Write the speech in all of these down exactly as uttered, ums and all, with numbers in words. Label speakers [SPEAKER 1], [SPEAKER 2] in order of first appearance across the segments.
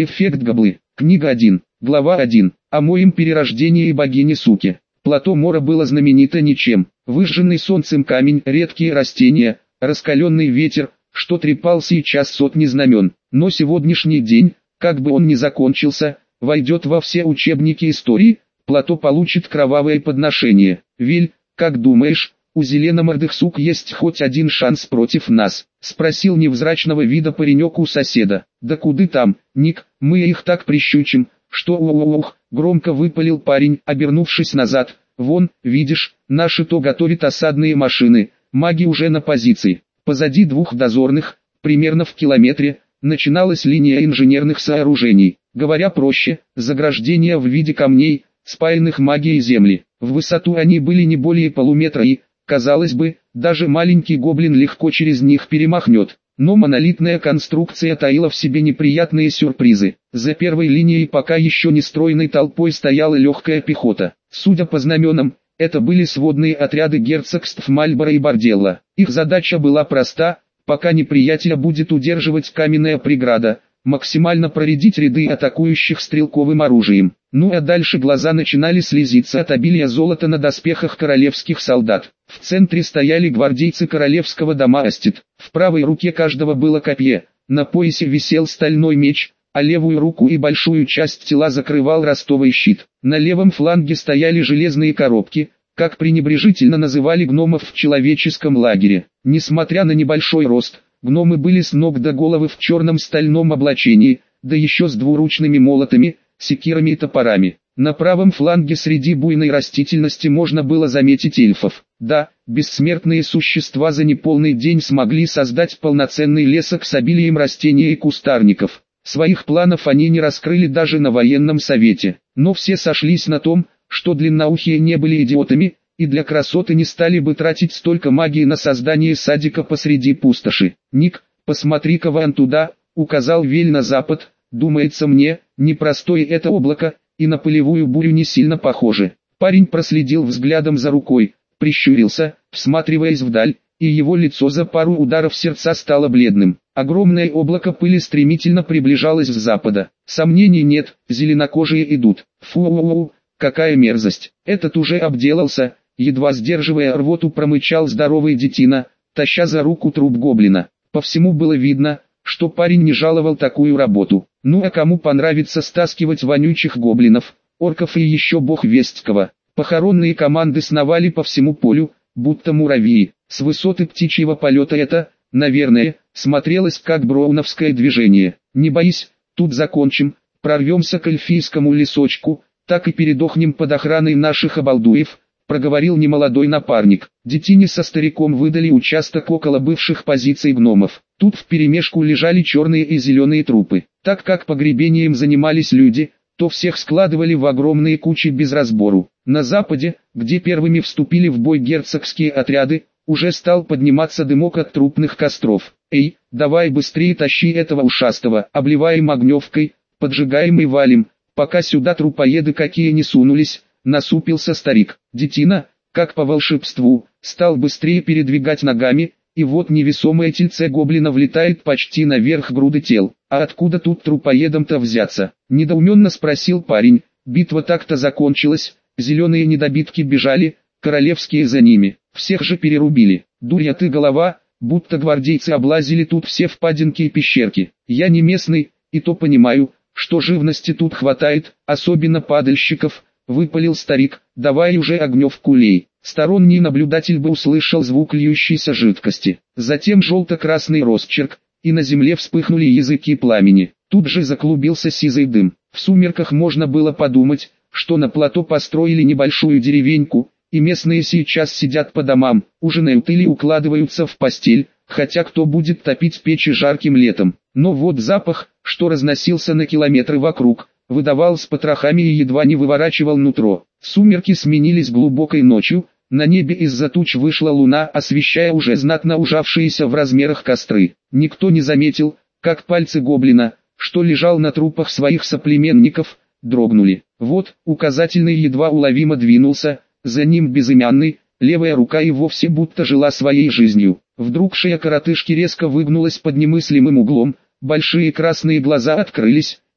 [SPEAKER 1] Эффект Габлы. Книга один. Глава один. О моем перерождении и богине Суки. Плато Мора было знаменито ничем. Выжженный солнцем камень, редкие растения, раскаленный ветер, что трепал сейчас сотни знамен. Но сегодняшний день, как бы он ни закончился, войдет во все учебники истории, плато получит кровавое подношение. Виль, как думаешь, у зеленомордых сук есть хоть один шанс против нас? Спросил невзрачного вида паренек у соседа. Да куды там, Ник, мы их так прищучим, что ох, громко выпалил парень, обернувшись назад. Вон, видишь, наши то готовят осадные машины, маги уже на позиции. Позади двух дозорных, примерно в километре, начиналась линия инженерных сооружений. Говоря проще, заграждения в виде камней, спаянных магией земли. В высоту они были не более полуметра и, казалось бы, даже маленький гоблин легко через них перемахнет. Но монолитная конструкция таила в себе неприятные сюрпризы. За первой линией пока еще не стройной толпой стояла легкая пехота. Судя по знаменам, это были сводные отряды герцогств Мальборо и Борделла. Их задача была проста: пока неприятеля будет удерживать каменная преграда, максимально проредить ряды атакующих стрелковым оружием. Ну а дальше глаза начинали слезиться от обилия золота на доспехах королевских солдат. В центре стояли гвардейцы королевского дома Астит. В правой руке каждого было копье, на поясе висел стальной меч, а левую руку и большую часть тела закрывал ростовый щит. На левом фланге стояли железные коробки, как пренебрежительно называли гномов в человеческом лагере. Несмотря на небольшой рост, гномы были с ног до головы в черном стальном облачении, да еще с двуручными молотами, секирами и топорами. На правом фланге среди буйной растительности можно было заметить эльфов. Да, бессмертные существа за неполный день смогли создать полноценный лесок с обилием растений и кустарников. Своих планов они не раскрыли даже на военном совете, но все сошлись на том, что длинноухие не были идиотами, и для красоты не стали бы тратить столько магии на создание садика посреди пустоши. «Ник, посмотри-ка вон туда», — указал Вель на запад. «Думается мне, непростое это облако, и на полевую бурю не сильно похоже». Парень проследил взглядом за рукой, прищурился, всматриваясь вдаль, и его лицо за пару ударов сердца стало бледным. Огромное облако пыли стремительно приближалось с запада. Сомнений нет, зеленокожие идут. Фу, какая мерзость. Этот уже обделался, едва сдерживая рвоту, промычал здоровый детина, таща за руку труп гоблина. По всему было видно, что парень не жаловал такую работу. Ну а кому понравится стаскивать вонючих гоблинов, орков и еще бог весть кого. Похоронные команды сновали по всему полю, будто муравьи. С высоты птичьего полета это, наверное, смотрелось как броуновское движение. Не боись, тут закончим, прорвемся к эльфийскому лесочку, так и передохнем под охраной наших обалдуев, проговорил немолодой напарник. Детине со стариком выдали участок около бывших позиций гномов. Тут вперемешку лежали черные и зеленые трупы. Так как погребением занимались люди, то всех складывали в огромные кучи без разбору. На западе, где первыми вступили в бой герцогские отряды, уже стал подниматься дымок от трупных костров. «Эй, давай быстрее тащи этого ушастого, обливаем огневкой, поджигаем и валим, пока сюда трупоеды какие не сунулись», — насупился старик. Детина, как по волшебству, стал быстрее передвигать ногами, и вот невесомое тельце гоблина влетает почти наверх груды тел. «А откуда тут трупоедам-то взяться?» — недоуменно спросил парень. Битва так-то закончилась, зеленые недобитки бежали, королевские за ними. Всех же перерубили. Дурья ты голова, будто гвардейцы облазили тут все впадинки и пещерки. Я не местный, и то понимаю, что живности тут хватает, особенно падальщиков, выпалил старик. Давай уже огневку лей. Сторонний наблюдатель бы услышал звук льющейся жидкости. Затем желто-красный росчерк, и на земле вспыхнули языки пламени. Тут же заклубился сизый дым. В сумерках можно было подумать, что на плато построили небольшую деревеньку, и местные сейчас сидят по домам, ужинают или укладываются в постель, хотя кто будет топить печи жарким летом. Но вот запах, что разносился на километры вокруг, выдавал с потрохами и едва не выворачивал нутро. Сумерки сменились глубокой ночью, на небе из-за туч вышла луна, освещая уже знатно ужавшиеся в размерах костры. Никто не заметил, как пальцы гоблина, что лежал на трупах своих соплеменников, дрогнули. Вот, указательный едва уловимо двинулся, за ним безымянный, левая рука и вовсе будто жила своей жизнью. Вдруг шея коротышки резко выгнулась под немыслимым углом, большие красные глаза открылись,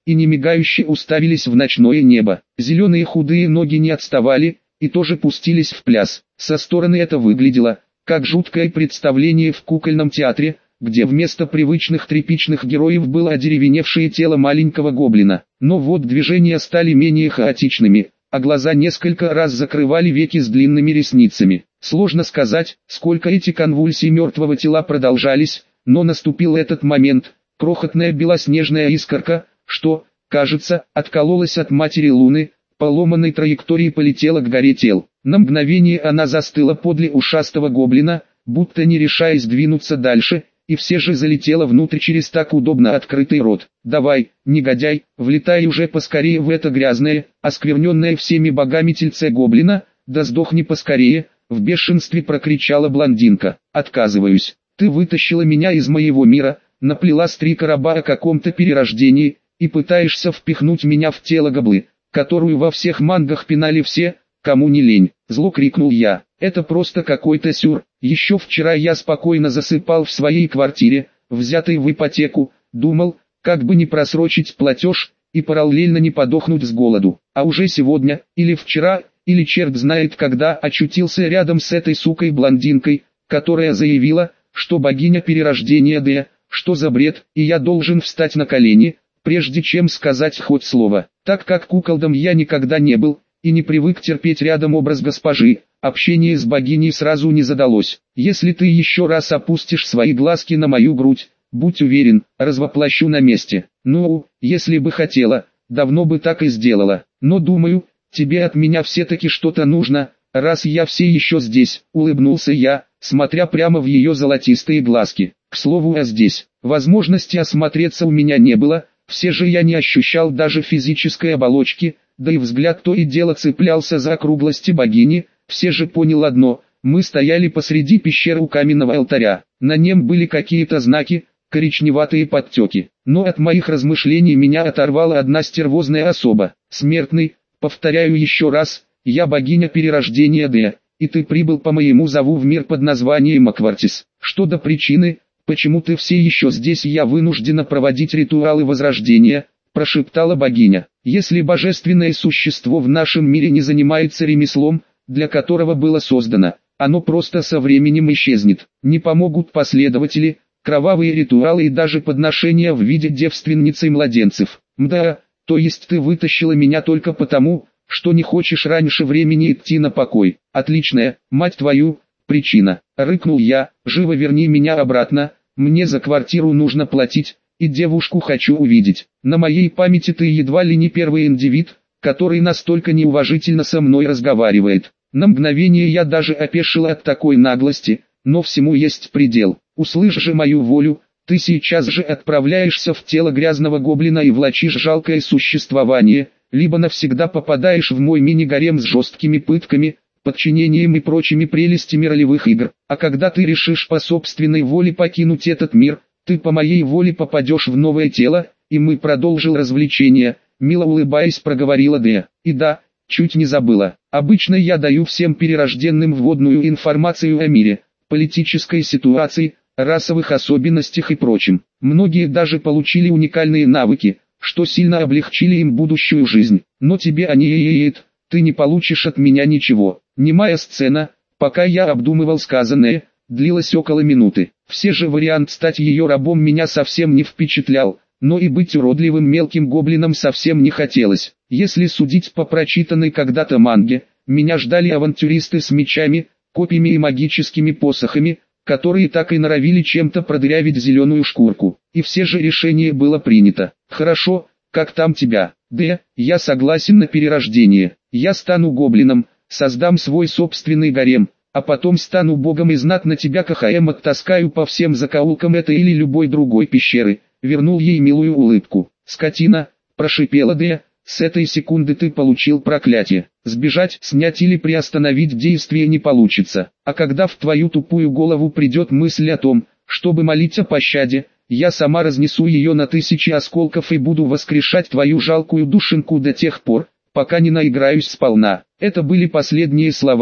[SPEAKER 1] и немигающе уставились в ночное небо. Зеленые худые ноги не отставали, и тоже пустились в пляс. Со стороны это выглядело, как жуткое представление в кукольном театре, где вместо привычных тряпичных героев было одеревеневшее тело маленького гоблина. Но вот движения стали менее хаотичными, а глаза несколько раз закрывали веки с длинными ресницами. Сложно сказать, сколько эти конвульсии мертвого тела продолжались, но наступил этот момент, крохотная белоснежная искорка, что, кажется, откололась от матери Луны, по ломаной траектории полетела к горе тел. На мгновение она застыла подле ушастого гоблина, будто не решаясь двинуться дальше, и все же залетела внутрь через так удобно открытый рот. «Давай, негодяй, влетай уже поскорее в это грязное, оскверненное всеми богами тельце гоблина, да сдохни поскорее!» В бешенстве прокричала блондинка. «Отказываюсь. Ты вытащила меня из моего мира, наплела с три короба о каком-то перерождении, и пытаешься впихнуть меня в тело гоблы, которую во всех мангах пинали все, кому не лень». Зло крикнул я. «Это просто какой-то сюр. Еще вчера я спокойно засыпал в своей квартире, взятой в ипотеку, думал, как бы не просрочить платеж, и параллельно не подохнуть с голоду. А уже сегодня, или вчера, или черт знает когда, очутился рядом с этой сукой-блондинкой, которая заявила, что богиня перерождения Д, что за бред, и я должен встать на колени, прежде чем сказать хоть слово. Так как куколдом я никогда не был, и не привык терпеть рядом образ госпожи, общение с богиней сразу не задалось. Если ты еще раз опустишь свои глазки на мою грудь, будь уверен, развоплощу на месте. Ну, если бы хотела, давно бы так и сделала. Но думаю, тебе от меня все-таки что-то нужно, раз я все еще здесь», — улыбнулся я, смотря прямо в ее золотистые глазки. К слову, а здесь, возможности осмотреться у меня не было, все же я не ощущал даже физической оболочки, да и взгляд то и дело цеплялся за округлости богини. Все же понял одно, мы стояли посреди пещеры у каменного алтаря, на нем были какие-то знаки, коричневатые подтеки, но от моих размышлений меня оторвала одна стервозная особа. «Смертный, повторяю еще раз, я богиня перерождения Д, и ты прибыл по моему зову в мир под названием Аквартис. Что до причины, почему ты все еще здесь, я вынуждена проводить ритуалы возрождения», — прошептала богиня. «Если божественное существо в нашем мире не занимается ремеслом, для которого было создано, оно просто со временем исчезнет. Не помогут последователи, кровавые ритуалы и даже подношения в виде девственниц и младенцев. Мда, то есть ты вытащила меня только потому, что не хочешь раньше времени идти на покой. Отличная, мать твою, причина». Рыкнул я. «Живо верни меня обратно, мне за квартиру нужно платить, и девушку хочу увидеть. На моей памяти ты едва ли не первый индивид, который настолько неуважительно со мной разговаривает». На мгновение я даже опешил от такой наглости, но всему есть предел. «Услышь же мою волю, ты сейчас же отправляешься в тело грязного гоблина и влачишь жалкое существование, либо навсегда попадаешь в мой мини-гарем с жесткими пытками, подчинением и прочими прелестями ролевых игр. А когда ты решишь по собственной воле покинуть этот мир, ты по моей воле попадешь в новое тело, и мы продолжим развлечение», — мило улыбаясь проговорила Д. «И да, чуть не забыла, обычно я даю всем перерожденным вводную информацию о мире, политической ситуации, расовых особенностях и прочем. Многие даже получили уникальные навыки, что сильно облегчили им будущую жизнь. Но тебе они ееет, ты не получишь от меня ничего». Немая сцена, пока я обдумывал сказанное, длилась около минуты. Все же вариант стать ее рабом меня совсем не впечатлял, но и быть уродливым мелким гоблином совсем не хотелось. Если судить по прочитанной когда-то манге, меня ждали авантюристы с мечами, копьями и магическими посохами, которые так и норовили чем-то продырявить зеленую шкурку. И все же решение было принято. «Хорошо, как там тебя, Д, я согласен на перерождение. Я стану гоблином, создам свой собственный гарем, а потом стану богом и знатно тебя КХМ оттаскаю по всем закоулкам этой или любой другой пещеры», — вернул ей милую улыбку. «Скотина», — прошипела Д, — «с этой секунды ты получил проклятие. Сбежать, снять или приостановить действие не получится. А когда в твою тупую голову придет мысль о том, чтобы молить о пощаде, я сама разнесу ее на тысячи осколков и буду воскрешать твою жалкую душеньку до тех пор, пока не наиграюсь сполна». Это были последние слова,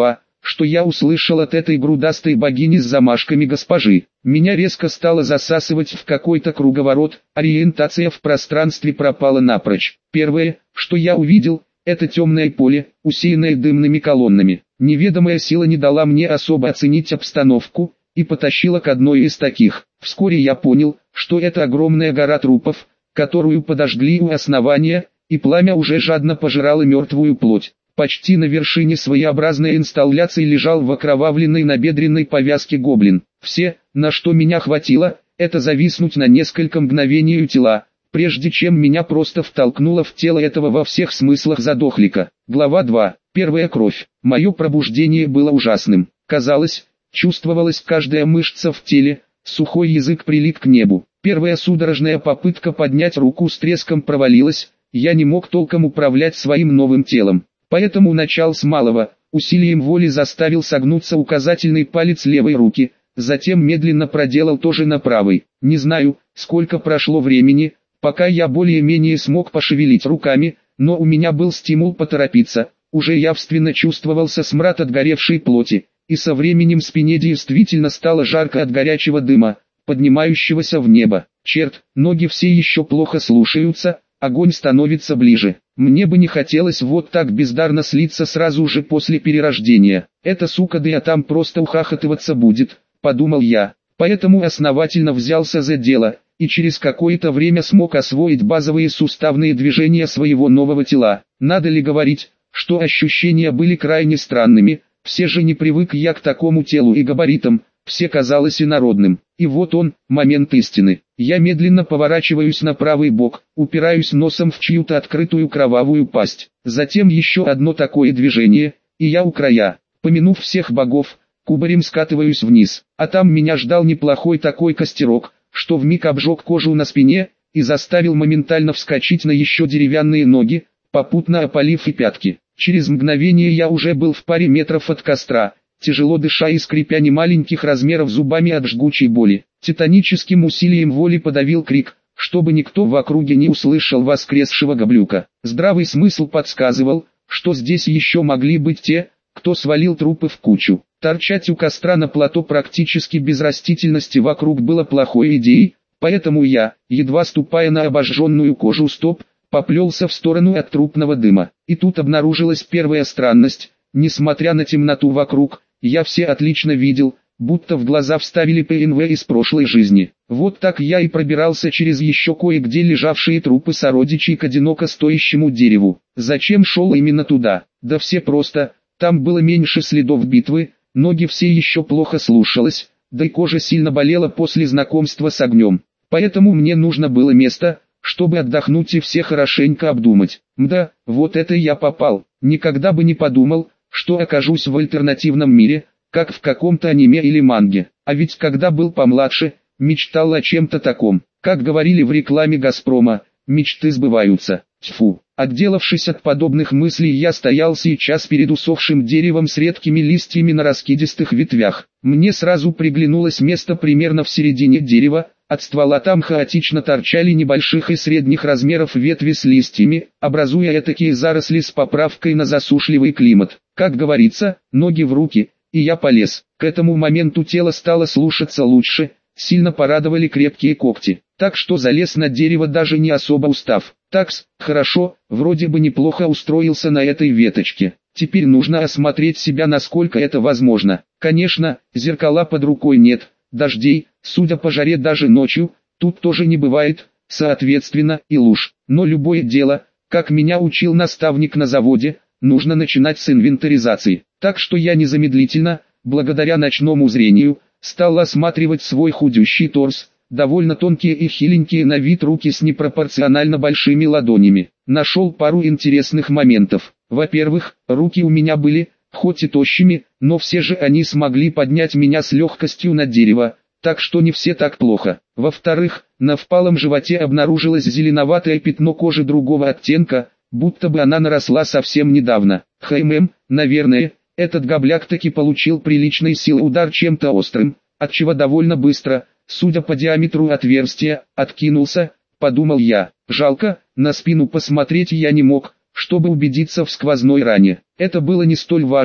[SPEAKER 1] что я услышал от этой грудастой богини с замашками госпожи. Меня резко стало засасывать в какой-то круговорот, ориентация в пространстве пропала напрочь. Первое, что я увидел, это темное поле, усеянное дымными колоннами. Неведомая сила не дала мне особо оценить обстановку и потащила к одной из таких. Вскоре я понял, что это огромная гора трупов, которую подожгли у основания, и пламя уже жадно пожирало мертвую плоть. Почти на вершине своеобразной инсталляции лежал в окровавленной набедренной повязке гоблин. Все, на что меня хватило, это зависнуть на несколько мгновений у тела, прежде чем меня просто втолкнуло в тело этого во всех смыслах задохлика. Глава два. Первая кровь. Мое пробуждение было ужасным. Казалось, чувствовалась каждая мышца в теле, сухой язык прилип к небу. Первая судорожная попытка поднять руку с треском провалилась, я не мог толком управлять своим новым телом. Поэтому начал с малого, усилием воли заставил согнуться указательный палец левой руки, затем медленно проделал то же на правой. Не знаю, сколько прошло времени, пока я более-менее смог пошевелить руками, но у меня был стимул поторопиться, уже явственно чувствовался смрад от горевшей плоти, и со временем спине действительно стало жарко от горячего дыма, поднимающегося в небо. Черт, ноги все еще плохо слушаются, огонь становится ближе. Мне бы не хотелось вот так бездарно слиться сразу же после перерождения. Эта сука да я там просто ухахатываться будет, подумал я. Поэтому основательно взялся за дело, и через какое-то время смог освоить базовые суставные движения своего нового тела. Надо ли говорить, что ощущения были крайне странными, все же не привык я к такому телу и габаритам, все казалось инородным. И вот он, момент истины. Я медленно поворачиваюсь на правый бок, упираюсь носом в чью-то открытую кровавую пасть. Затем еще одно такое движение, и я у края. Помянув всех богов, кубарем скатываюсь вниз. А там меня ждал неплохой такой костерок, что вмиг обжег кожу на спине, и заставил моментально вскочить на еще деревянные ноги, попутно опалив и пятки. Через мгновение я уже был в паре метров от костра, тяжело дыша и скрипя немаленьких размеров зубами от жгучей боли. Титаническим усилием воли подавил крик, чтобы никто в округе не услышал воскресшего гоблюка. Здравый смысл подсказывал, что здесь еще могли быть те, кто свалил трупы в кучу. Торчать у костра на плато практически без растительности вокруг было плохой идеей, поэтому я, едва ступая на обожженную кожу стоп, поплелся в сторону от трупного дыма. И тут обнаружилась первая странность, несмотря на темноту вокруг, я все отлично видел, будто в глаза вставили ПНВ из прошлой жизни. Вот так я и пробирался через еще кое-где лежавшие трупы сородичей к одиноко стоящему дереву. Зачем шел именно туда? Да все просто, там было меньше следов битвы, ноги все еще плохо слушалось, да и кожа сильно болела после знакомства с огнем. Поэтому мне нужно было место, чтобы отдохнуть и все хорошенько обдумать. Мда, вот это я попал. Никогда бы не подумал, что окажусь в альтернативном мире, как в каком-то аниме или манге. А ведь когда был помладше, мечтал о чем-то таком. Как говорили в рекламе Газпрома, мечты сбываются. Тьфу. Отделавшись от подобных мыслей, я стоял сейчас перед усохшим деревом с редкими листьями на раскидистых ветвях. Мне сразу приглянулось место примерно в середине дерева. От ствола там хаотично торчали небольших и средних размеров ветви с листьями, образуя этакие заросли с поправкой на засушливый климат. Как говорится, ноги в руки, и я полез. К этому моменту тело стало слушаться лучше, сильно порадовали крепкие когти. Так что залез на дерево даже не особо устав. Такс, хорошо, вроде бы неплохо устроился на этой веточке. Теперь нужно осмотреть себя, насколько это возможно. Конечно, зеркала под рукой нет. Дождей, судя по жаре даже ночью, тут тоже не бывает, соответственно, и луж. Но любое дело, как меня учил наставник на заводе, нужно начинать с инвентаризации. Так что я незамедлительно, благодаря ночному зрению, стал осматривать свой худющий торс, довольно тонкие и хиленькие на вид руки с непропорционально большими ладонями. Нашел пару интересных моментов. Во-первых, руки у меня были, хоть и тощими, но все же они смогли поднять меня с легкостью на дерево, так что не все так плохо. Во-вторых, на впалом животе обнаружилось зеленоватое пятно кожи другого оттенка, будто бы она наросла совсем недавно. Хм, наверное, этот гобляк таки получил приличной силы удар чем-то острым, отчего довольно быстро, судя по диаметру отверстия, откинулся, подумал я. Жалко, на спину посмотреть я не мог, чтобы убедиться в сквозной ране. Это было не столь важно,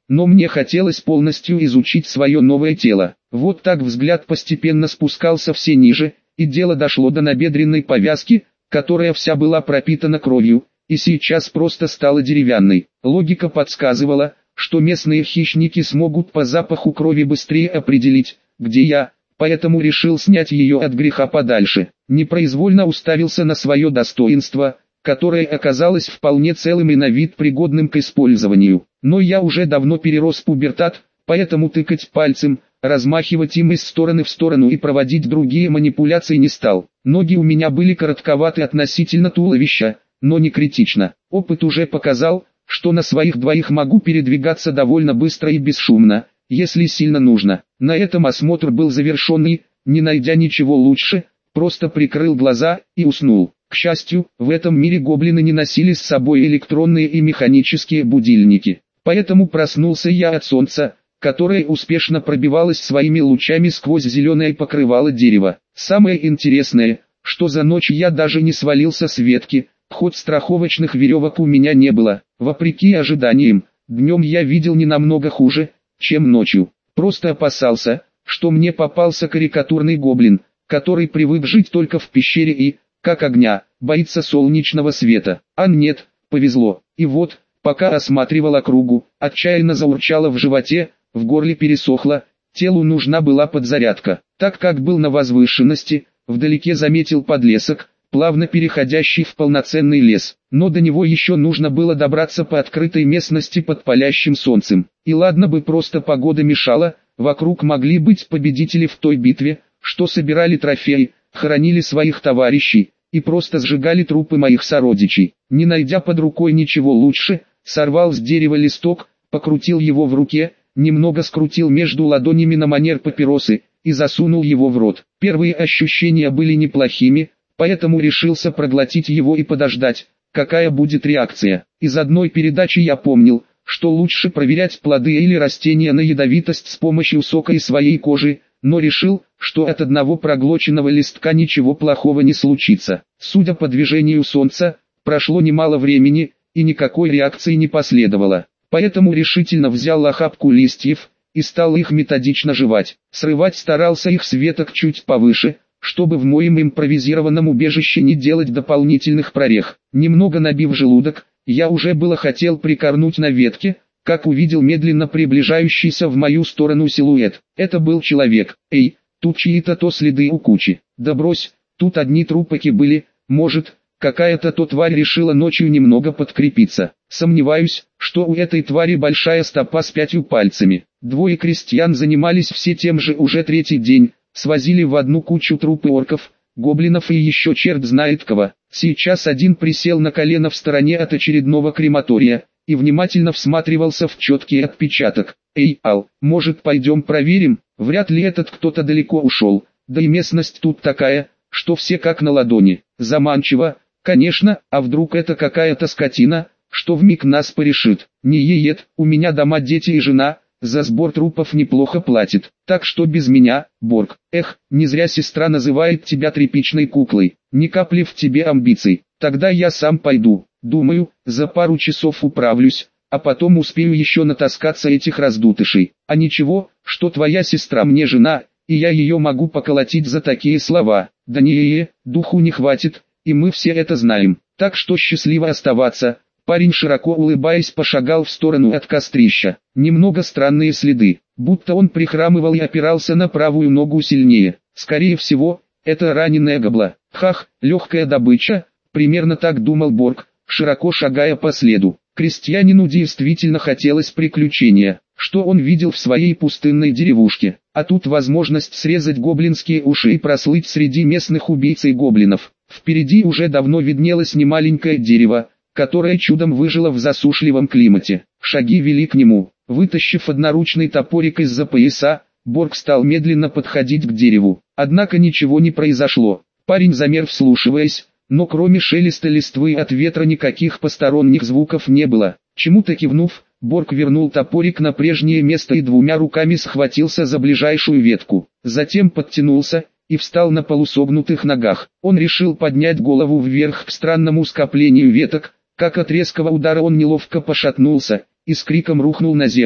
[SPEAKER 1] но мне хотелось полностью изучить свое новое тело. Вот так взгляд постепенно спускался все ниже, и дело дошло до набедренной повязки, которая вся была пропитана кровью, и сейчас просто стала деревянной. Логика подсказывала, что местные хищники смогут по запаху крови быстрее определить, где я, поэтому решил снять ее от греха подальше. Непроизвольно уставился на свое достоинство, которое оказалось вполне целым и на вид пригодным к использованию. Но я уже давно перерос пубертат, поэтому тыкать пальцем, размахивать им из стороны в сторону и проводить другие манипуляции не стал. Ноги у меня были коротковаты относительно туловища, но не критично. Опыт уже показал, что на своих двоих могу передвигаться довольно быстро и бесшумно, если сильно нужно. На этом осмотр был завершенный, не найдя ничего лучше, просто прикрыл глаза и уснул. К счастью, в этом мире гоблины не носили с собой электронные и механические будильники. Поэтому проснулся я от солнца, которое успешно пробивалось своими лучами сквозь зеленое покрывало дерева. Самое интересное, что за ночь я даже не свалился с ветки, хоть страховочных веревок у меня не было. Вопреки ожиданиям, днем я видел не намного хуже, чем ночью. Просто опасался, что мне попался карикатурный гоблин, который привык жить только в пещере и, как огня, боится солнечного света. А нет, повезло. И вот, пока осматривал округу, отчаянно заурчало в животе, в горле пересохло, телу нужна была подзарядка. Так как был на возвышенности, вдалеке заметил подлесок, плавно переходящий в полноценный лес. Но до него еще нужно было добраться по открытой местности под палящим солнцем. И ладно бы просто погода мешала, вокруг могли быть победители в той битве, что собирали трофеи, хоронили своих товарищей и просто сжигали трупы моих сородичей. Не найдя под рукой ничего лучше, сорвал с дерева листок, покрутил его в руке, немного скрутил между ладонями на манер папиросы и засунул его в рот. Первые ощущения были неплохими, поэтому решился проглотить его и подождать, какая будет реакция. Из одной передачи я помнил, что лучше проверять плоды или растения на ядовитость с помощью сока и своей кожи, но решил, что от одного проглоченного листка ничего плохого не случится. Судя по движению солнца, прошло немало времени, и никакой реакции не последовало. Поэтому решительно взял охапку листьев и стал их методично жевать. Срывать старался их с веток чуть повыше, чтобы в моем импровизированном убежище не делать дополнительных прорех. Немного набив желудок, я уже было хотел прикорнуть на ветке, как увидел медленно приближающийся в мою сторону силуэт. Это был человек. Эй, тут чьи-то то следы у кучи. Да брось, тут одни трупаки были, может, какая-то то тварь решила ночью немного подкрепиться. Сомневаюсь, что у этой твари большая стопа с пятью пальцами. Двое крестьян занимались все тем же уже третий день, свозили в одну кучу трупы орков, гоблинов и еще черт знает кого. Сейчас один присел на колено в стороне от очередного крематория и внимательно всматривался в четкий отпечаток. «Эй, Ал, может пойдем проверим?» Вряд ли этот кто-то далеко ушел, да и местность тут такая, что все как на ладони. Заманчиво, конечно, а вдруг это какая-то скотина, что вмиг нас порешит. Не ед, у меня дома дети и жена, за сбор трупов неплохо платит, так что без меня, Борг. Эх, не зря сестра называет тебя тряпичной куклой, ни капли в тебе амбиций. Тогда я сам пойду, думаю, за пару часов управлюсь, а потом успею еще натаскаться этих раздутышей. А ничего, что твоя сестра мне жена, и я ее могу поколотить за такие слова. Да не, духу не хватит, и мы все это знаем, так что счастливо оставаться. Парень, широко улыбаясь, пошагал в сторону от кострища. Немного странные следы, будто он прихрамывал и опирался на правую ногу сильнее. Скорее всего, это раненая гобла. Хах, легкая добыча, примерно так думал Борг, широко шагая по следу. Крестьянину действительно хотелось приключения, что он видел в своей пустынной деревушке. А тут возможность срезать гоблинские уши и прослыть среди местных убийц и гоблинов. Впереди уже давно виднелось немаленькое дерево, которое чудом выжило в засушливом климате. Шаги вели к нему. Вытащив одноручный топорик из-за пояса, Борг стал медленно подходить к дереву. Однако ничего не произошло. Парень замер, вслушиваясь, но кроме шелеста листвы от ветра никаких посторонних звуков не было. Чему-то кивнув, Борг вернул топорик на прежнее место и двумя руками схватился за ближайшую ветку. Затем подтянулся и встал на полусогнутых ногах. Он решил поднять голову вверх к странному скоплению веток, как от резкого удара он неловко пошатнулся и с криком рухнул на землю.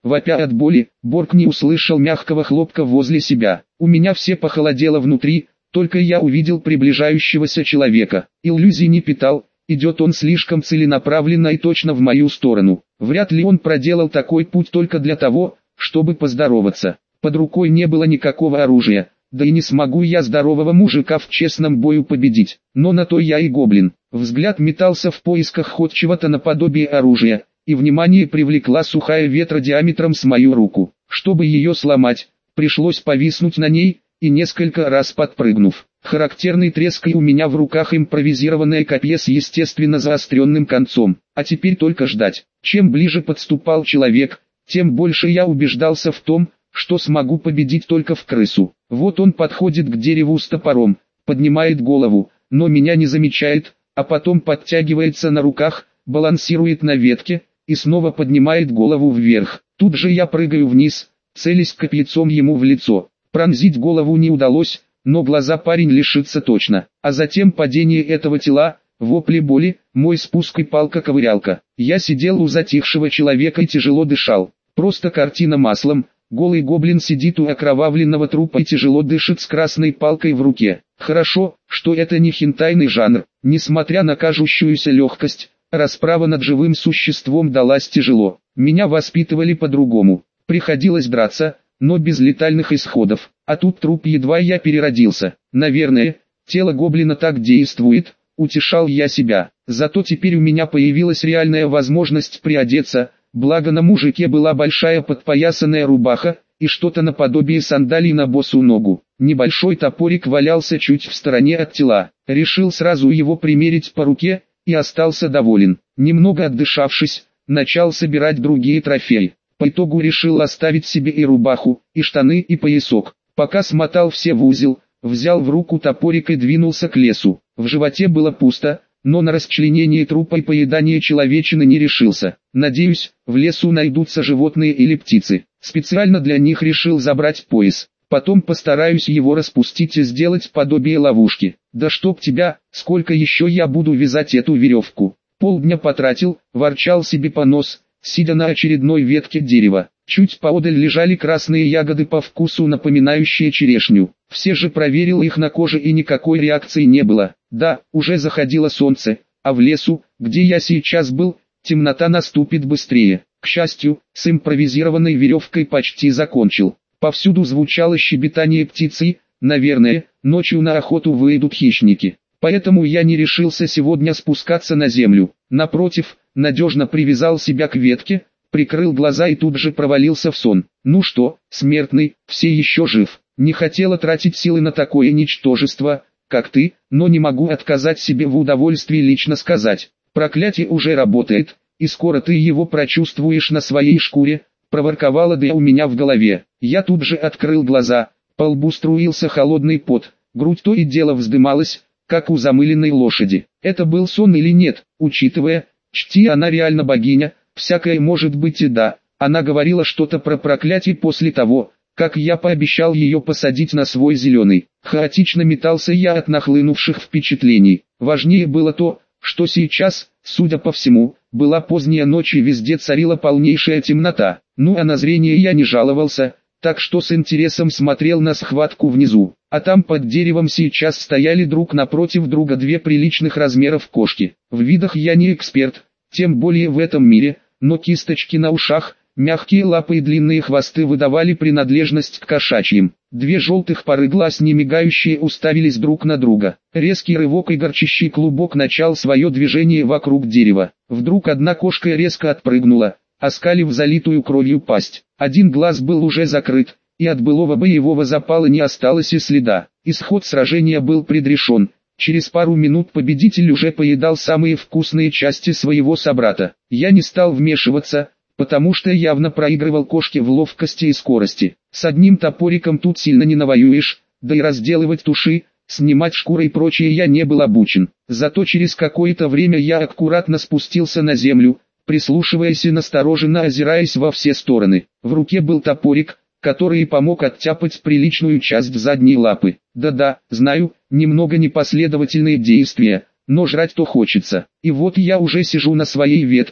[SPEAKER 1] Вопя от боли, Борг не услышал мягкого хлопка возле себя. У меня все похолодело внутри, только я увидел приближающегося человека. Иллюзий не питал, идет он слишком целенаправленно и точно в мою сторону. Вряд ли он проделал такой путь только для того, чтобы поздороваться. Под рукой не было никакого оружия, да и не смогу я здорового мужика в честном бою победить. Но на то я и гоблин. Взгляд метался в поисках хоть чего-то наподобие оружия, и внимание привлекла сухая ветра диаметром с мою руку. Чтобы ее сломать, пришлось повиснуть на ней, и несколько раз подпрыгнув. Характерный треск, и у меня в руках импровизированное копье с естественно заостренным концом. А теперь только ждать. Чем ближе подступал человек, тем больше я убеждался в том, что смогу победить только в крысу. Вот он подходит к дереву с топором, поднимает голову, но меня не замечает, а потом подтягивается на руках, балансирует на ветке, и снова поднимает голову вверх. Тут же я прыгаю вниз, целясь копьецом ему в лицо. Пронзить голову не удалось, но глаза парень лишится точно. А затем падение этого тела, вопли боли, мой спуск и палка-ковырялка. Я сидел у затихшего человека и тяжело дышал. Просто картина маслом. Голый гоблин сидит у окровавленного трупа и тяжело дышит с красной палкой в руке. Хорошо, что это не хентайный жанр. Несмотря на кажущуюся легкость, расправа над живым существом далась тяжело. Меня воспитывали по-другому. Приходилось драться, но без летальных исходов. А тут труп, едва я переродился. Наверное, тело гоблина так действует, утешал я себя. Зато теперь у меня появилась реальная возможность приодеться, благо на мужике была большая подпоясанная рубаха, и что-то наподобие сандалий на босу ногу. Небольшой топорик валялся чуть в стороне от тела. Решил сразу его примерить по руке, и остался доволен. Немного отдышавшись, начал собирать другие трофеи. По итогу решил оставить себе и рубаху, и штаны, и поясок. Пока смотал все в узел, взял в руку топорик и двинулся к лесу. В животе было пусто, но на расчленение трупа и поедание человечины не решился. Надеюсь, в лесу найдутся животные или птицы. Специально для них решил забрать пояс. Потом постараюсь его распустить и сделать подобие ловушки. Да чтоб тебя, сколько еще я буду вязать эту веревку. Полдня потратил, ворчал себе под нос, сидя на очередной ветке дерева. Чуть поодаль лежали красные ягоды по вкусу, напоминающие черешню. Все же проверил их на коже, и никакой реакции не было. Да, уже заходило солнце, а в лесу, где я сейчас был, темнота наступит быстрее. К счастью, с импровизированной веревкой почти закончил. Повсюду звучало щебетание птицы, наверное, ночью на охоту выйдут хищники. Поэтому я не решился сегодня спускаться на землю. Напротив, надежно привязал себя к ветке, прикрыл глаза и тут же провалился в сон. Ну что, смертный, все еще жив. Не хотела тратить силы на такое ничтожество, как ты, но не могу отказать себе в удовольствии лично сказать. Проклятие уже работает, и скоро ты его прочувствуешь на своей шкуре, проворковала да у меня в голове. Я тут же открыл глаза, по лбу струился холодный пот, грудь то и дело вздымалась, как у замыленной лошади. Это был сон или нет, учитывая, чти она реально богиня, всякое может быть и да. Она говорила что-то про проклятие после того, как я пообещал ее посадить на свой зеленый. Хаотично метался я от нахлынувших впечатлений. Важнее было то, что сейчас, судя по всему, была поздняя ночь и везде царила полнейшая темнота. Ну а на зрение я не жаловался, так что с интересом смотрел на схватку внизу. А там под деревом сейчас стояли друг напротив друга две приличных размеров кошки. В видах я не эксперт, тем более в этом мире, но кисточки на ушах, мягкие лапы и длинные хвосты выдавали принадлежность к кошачьим. Две желтых пары глаз, не мигающие, уставились друг на друга. Резкий рывок, и горчащий клубок начал свое движение вокруг дерева. Вдруг одна кошка резко отпрыгнула, оскалив залитую кровью пасть. Один глаз был уже закрыт, и от былого боевого запала не осталось и следа. Исход сражения был предрешен. Через пару минут победитель уже поедал самые вкусные части своего собрата. Я не стал вмешиваться, потому что явно проигрывал кошке в ловкости и скорости. С одним топориком тут сильно не навоюешь, да и разделывать туши, снимать шкуры и прочее я не был обучен. Зато через какое-то время я аккуратно спустился на землю, прислушиваясь и настороженно озираясь во все стороны. В руке был топорик, который и помог оттяпать приличную часть задней лапы. Да-да, знаю, немного непоследовательные действия, но жрать то хочется. И вот я уже сижу на своей ветке,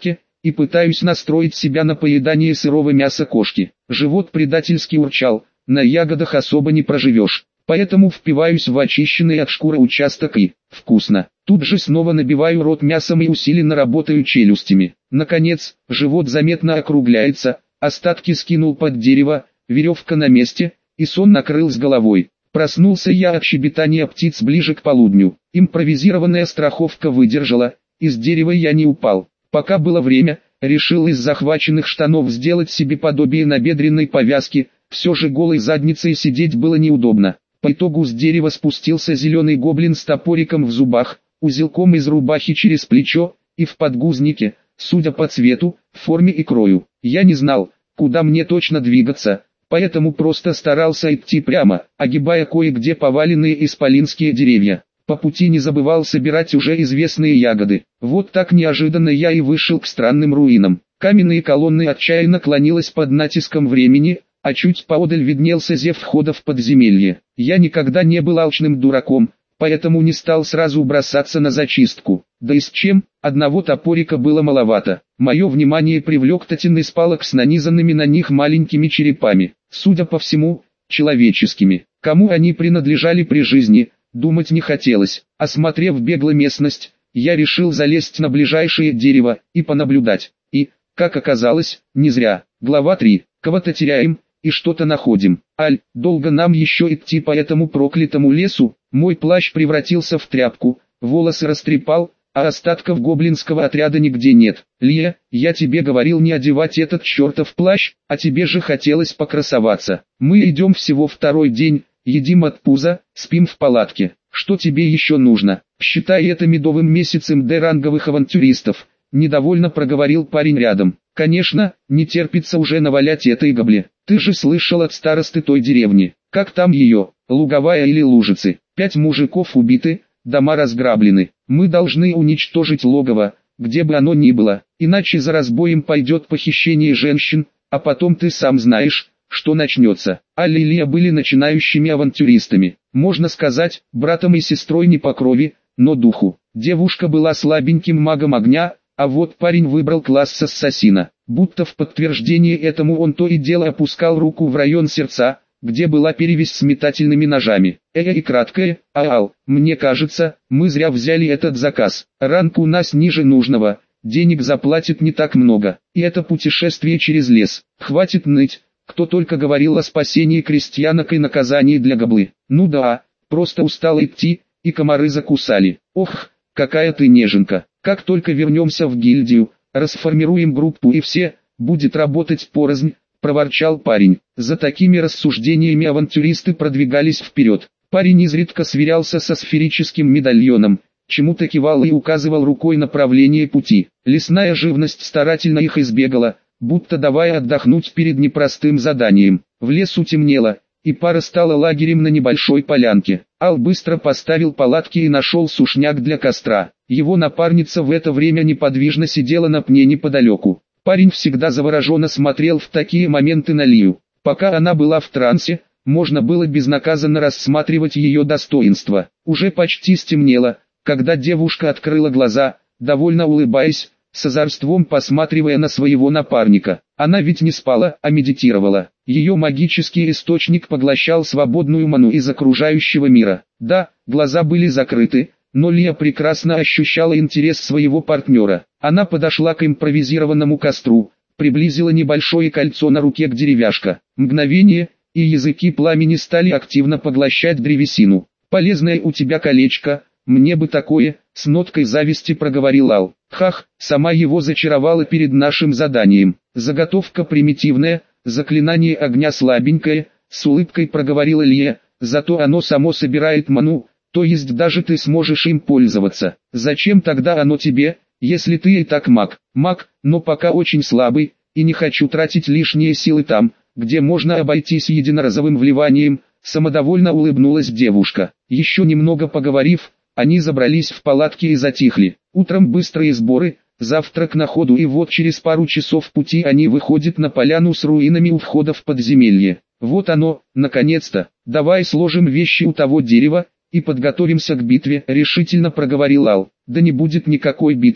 [SPEAKER 1] и пытаюсь настроить себя на поедание сырого мяса кошки. Живот предательски урчал, на ягодах особо не проживешь. Поэтому впиваюсь в очищенный от шкуры участок и, вкусно, тут же снова набиваю рот мясом и усиленно работаю челюстями. Наконец, живот заметно округляется, остатки скинул под дерево, веревка на месте, и сон накрыл с головой. Проснулся я от щебетания птиц ближе к полудню. Импровизированная страховка выдержала, из дерева я не упал. Пока было время, решил из захваченных штанов сделать себе подобие набедренной повязки, все же голой задницей сидеть было неудобно. По итогу с дерева спустился зеленый гоблин с топориком в зубах, узелком из рубахи через плечо, и в подгузнике, судя по цвету, форме и крою. Я не знал, куда мне точно двигаться, поэтому просто старался идти прямо, огибая кое-где поваленные исполинские деревья. По пути не забывал собирать уже известные ягоды. Вот так неожиданно я и вышел к странным руинам. Каменные колонны отчаянно клонились под натиском времени, а чуть поодаль виднелся зев входа в подземелье. Я никогда не был алчным дураком, поэтому не стал сразу бросаться на зачистку. Да и с чем, одного топорика было маловато. Мое внимание привлек тотенный спалок с нанизанными на них маленькими черепами. Судя по всему, человеческими. Кому они принадлежали при жизни, думать не хотелось. Осмотрев бегло местность, я решил залезть на ближайшее дерево и понаблюдать. И, как оказалось, не зря. Глава три. Кого-то теряем и что-то находим. Аль, долго нам еще идти по этому проклятому лесу? Мой плащ превратился в тряпку, волосы растрепал, а остатков гоблинского отряда нигде нет. Лия, я тебе говорил не одевать этот чертов плащ, а тебе же хотелось покрасоваться. Мы идем всего второй день, едим от пуза, спим в палатке. Что тебе еще нужно? Считай это медовым месяцем Д-ранговых авантюристов. Недовольно проговорил парень рядом. Конечно, не терпится уже навалять этой гобле. Ты же слышал от старосты той деревни. Как там ее, Луговая или Лужицы? Пять мужиков убиты, дома разграблены. Мы должны уничтожить логово, где бы оно ни было. Иначе за разбоем пойдет похищение женщин, а потом ты сам знаешь, что начнется. Аль и Лия были начинающими авантюристами. Можно сказать, братом и сестрой не по крови, но духу. Девушка была слабеньким магом огня, а вот парень выбрал класс ассасина. Будто в подтверждение этому он то и дело опускал руку в район сердца, где была перевязь с метательными ножами. Э и краткое, аал, мне кажется, мы зря взяли этот заказ. Ранг у нас ниже нужного, денег заплатит не так много. И это путешествие через лес. Хватит ныть, кто только говорил о спасении крестьянок и наказании для гоблы. Ну да, просто устал идти, и комары закусали. Ох, какая ты неженка. Как только вернемся в гильдию, расформируем группу и все, будет работать порознь, проворчал парень. За такими рассуждениями авантюристы продвигались вперед. Парень изредка сверялся со сферическим медальоном, чему-то кивал и указывал рукой направление пути. Лесная живность старательно их избегала, будто давая отдохнуть перед непростым заданием. В лесу темнело, и пара стала лагерем на небольшой полянке. Ал быстро поставил палатки и нашел сушняк для костра. Его напарница в это время неподвижно сидела на пне неподалеку. Парень всегда завороженно смотрел в такие моменты на Лию. Пока она была в трансе, можно было безнаказанно рассматривать ее достоинства. Уже почти стемнело, когда девушка открыла глаза, довольно улыбаясь, с озорством посматривая на своего напарника. Она ведь не спала, а медитировала. Ее магический источник поглощал свободную ману из окружающего мира. Да, глаза были закрыты, но Лия прекрасно ощущала интерес своего партнера. Она подошла к импровизированному костру, приблизила небольшое кольцо на руке к деревяшке. Мгновение, и языки пламени стали активно поглощать древесину. «Полезное у тебя колечко, мне бы такое», — с ноткой зависти проговорил Ал. Хах, сама его зачаровала перед нашим заданием. Заготовка примитивная, заклинание огня слабенькое, с улыбкой проговорила Лия, зато оно само собирает ману, то есть даже ты сможешь им пользоваться. Зачем тогда оно тебе, если ты и так маг? Маг, но пока очень слабый, и не хочу тратить лишние силы там, где можно обойтись единоразовым вливанием, самодовольно улыбнулась девушка. Еще немного поговорив, они забрались в палатки и затихли. Утром быстрые сборы, завтрак на ходу, и вот через пару часов пути они выходят на поляну с руинами у входа в подземелье. Вот оно, наконец-то. Давай сложим вещи у того дерева и подготовимся к битве, решительно проговорил Ал. Да не будет никакой битвы,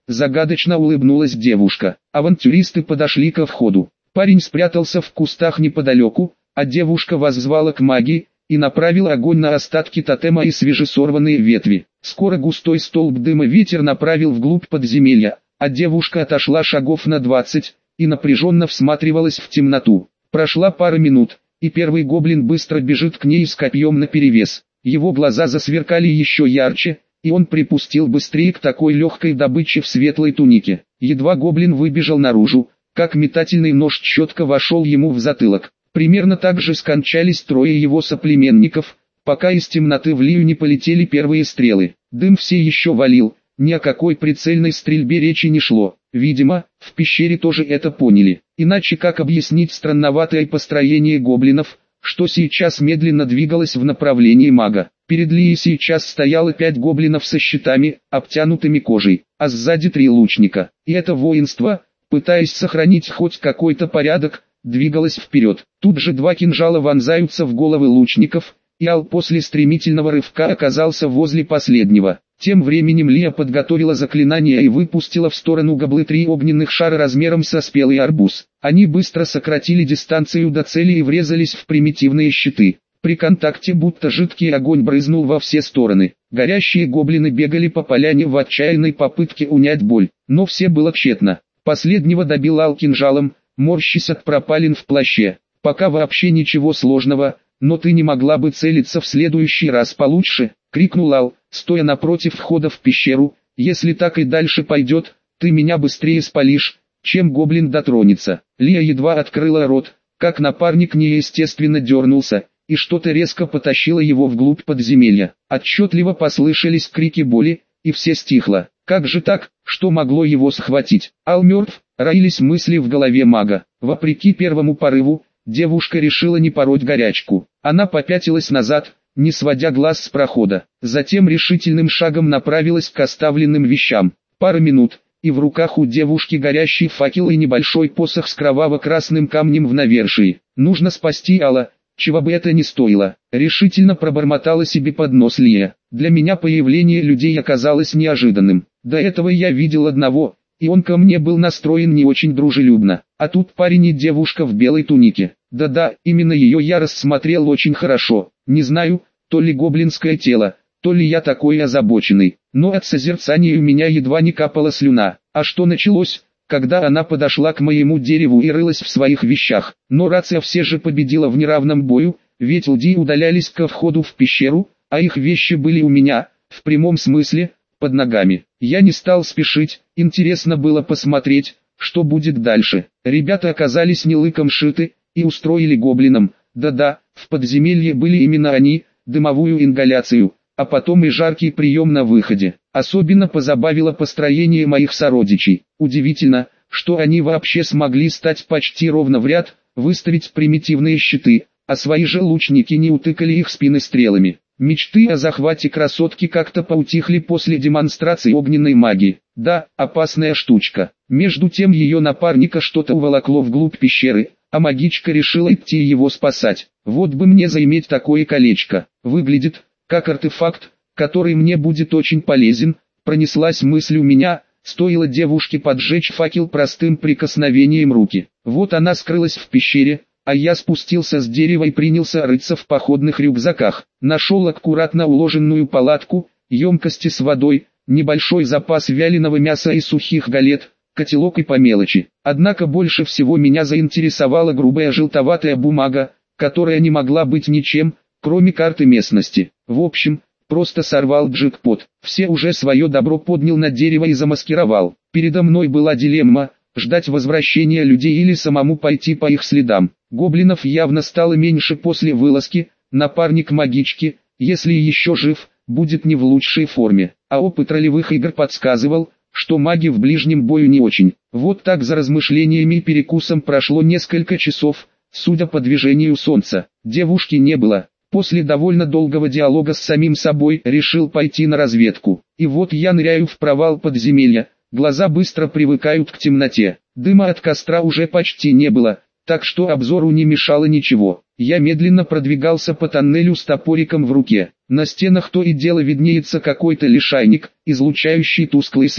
[SPEAKER 1] загадочно улыбнулась девушка. Авантюристы подошли ко входу. Парень спрятался в кустах неподалеку, а девушка воззвала к магии и направила огонь на остатки тотема и свежесорванные ветви. Скоро густой столб дыма ветер направил вглубь подземелья, а девушка отошла шагов на двадцать и напряженно всматривалась в темноту. Прошла пара минут, и первый гоблин быстро бежит к ней с копьем наперевес. Его глаза засверкали еще ярче, и он припустил быстрее к такой легкой добыче в светлой тунике. Едва гоблин выбежал наружу, как метательный нож четко вошел ему в затылок. Примерно так же скончались трое его соплеменников, пока из темноты в Лию не полетели первые стрелы. Дым все еще валил, ни о какой прицельной стрельбе речи не шло. Видимо, в пещере тоже это поняли. Иначе как объяснить странноватое построение гоблинов, что сейчас медленно двигалось в направлении мага? Перед Лией сейчас стояло пять гоблинов со щитами, обтянутыми кожей, а сзади три лучника. И это воинство, пытаясь сохранить хоть какой-то порядок, двигалось вперед. Тут же два кинжала вонзаются в головы лучников, и Ал после стремительного рывка оказался возле последнего. Тем временем Лия подготовила заклинание и выпустила в сторону гоблы три огненных шара размером со спелый арбуз. Они быстро сократили дистанцию до цели и врезались в примитивные щиты. При контакте будто жидкий огонь брызнул во все стороны. Горящие гоблины бегали по поляне в отчаянной попытке унять боль, но все было тщетно. Последнего добил Ал кинжалом, морщась от пропалин в плаще. «Пока вообще ничего сложного, но ты не могла бы целиться в следующий раз получше?» — крикнул Ал, стоя напротив входа в пещеру. «Если так и дальше пойдет, ты меня быстрее спалишь, чем гоблин дотронется». Лия едва открыла рот, как напарник неестественно дернулся, и что-то резко потащило его вглубь подземелья. Отчетливо послышались крики боли, и все стихло. Как же так, что могло его схватить? Ал мертв, роились мысли в голове мага. Вопреки первому порыву, девушка решила не пороть горячку. Она попятилась назад, не сводя глаз с прохода. Затем решительным шагом направилась к оставленным вещам. Пара минут, и в руках у девушки горящий факел и небольшой посох с кроваво-красным камнем в навершии. Нужно спасти Алла, чего бы это ни стоило. Решительно пробормотала себе под нос Лия. Для меня появление людей оказалось неожиданным. До этого я видел одного, и он ко мне был настроен не очень дружелюбно. А тут парень и девушка в белой тунике. Да-да, именно ее я рассмотрел очень хорошо. Не знаю, то ли гоблинское тело, то ли я такой озабоченный, но от созерцания у меня едва не капала слюна. А что началось, когда она подошла к моему дереву и рылась в своих вещах? Но рация все же победила в неравном бою, ведь лди удалялись ко входу в пещеру, а их вещи были у меня, в прямом смысле, под ногами. Я не стал спешить, интересно было посмотреть, что будет дальше. Ребята оказались не лыком шиты, и устроили гоблинам, да-да, в подземелье были именно они, дымовую ингаляцию, а потом и жаркий прием на выходе. Особенно позабавило построение моих сородичей. Удивительно, что они вообще смогли стать почти ровно в ряд, выставить примитивные щиты, а свои же лучники не утыкали их спины стрелами. Мечты о захвате красотки как-то поутихли после демонстрации огненной магии. Да, опасная штучка. Между тем ее напарника что-то уволокло вглубь пещеры, а магичка решила идти его спасать. Вот бы мне заиметь такое колечко. Выглядит, как артефакт, который мне будет очень полезен, пронеслась мысль у меня, стоило девушке поджечь факел простым прикосновением руки. Вот она скрылась в пещере, а я спустился с дерева и принялся рыться в походных рюкзаках. Нашел аккуратно уложенную палатку, емкости с водой, небольшой запас вяленого мяса и сухих галет, котелок и по мелочи. Однако больше всего меня заинтересовала грубая желтоватая бумага, которая не могла быть ничем, кроме карты местности. В общем, просто сорвал джекпот. Все уже свое добро поднял на дерево и замаскировал. Передо мной была дилемма: ждать возвращения людей или самому пойти по их следам. Гоблинов явно стало меньше после вылазки, напарник магички, если еще жив, будет не в лучшей форме. А опыт ролевых игр подсказывал, что маги в ближнем бою не очень. Вот так за размышлениями и перекусом прошло несколько часов, судя по движению солнца. Девушки не было. После довольно долгого диалога с самим собой решил пойти на разведку. И вот я ныряю в провал подземелья, глаза быстро привыкают к темноте. Дыма от костра уже почти не было, так что обзору не мешало ничего. Я медленно продвигался по тоннелю с топориком в руке. На стенах то и дело виднеется какой-то лишайник, излучающий тусклый свет.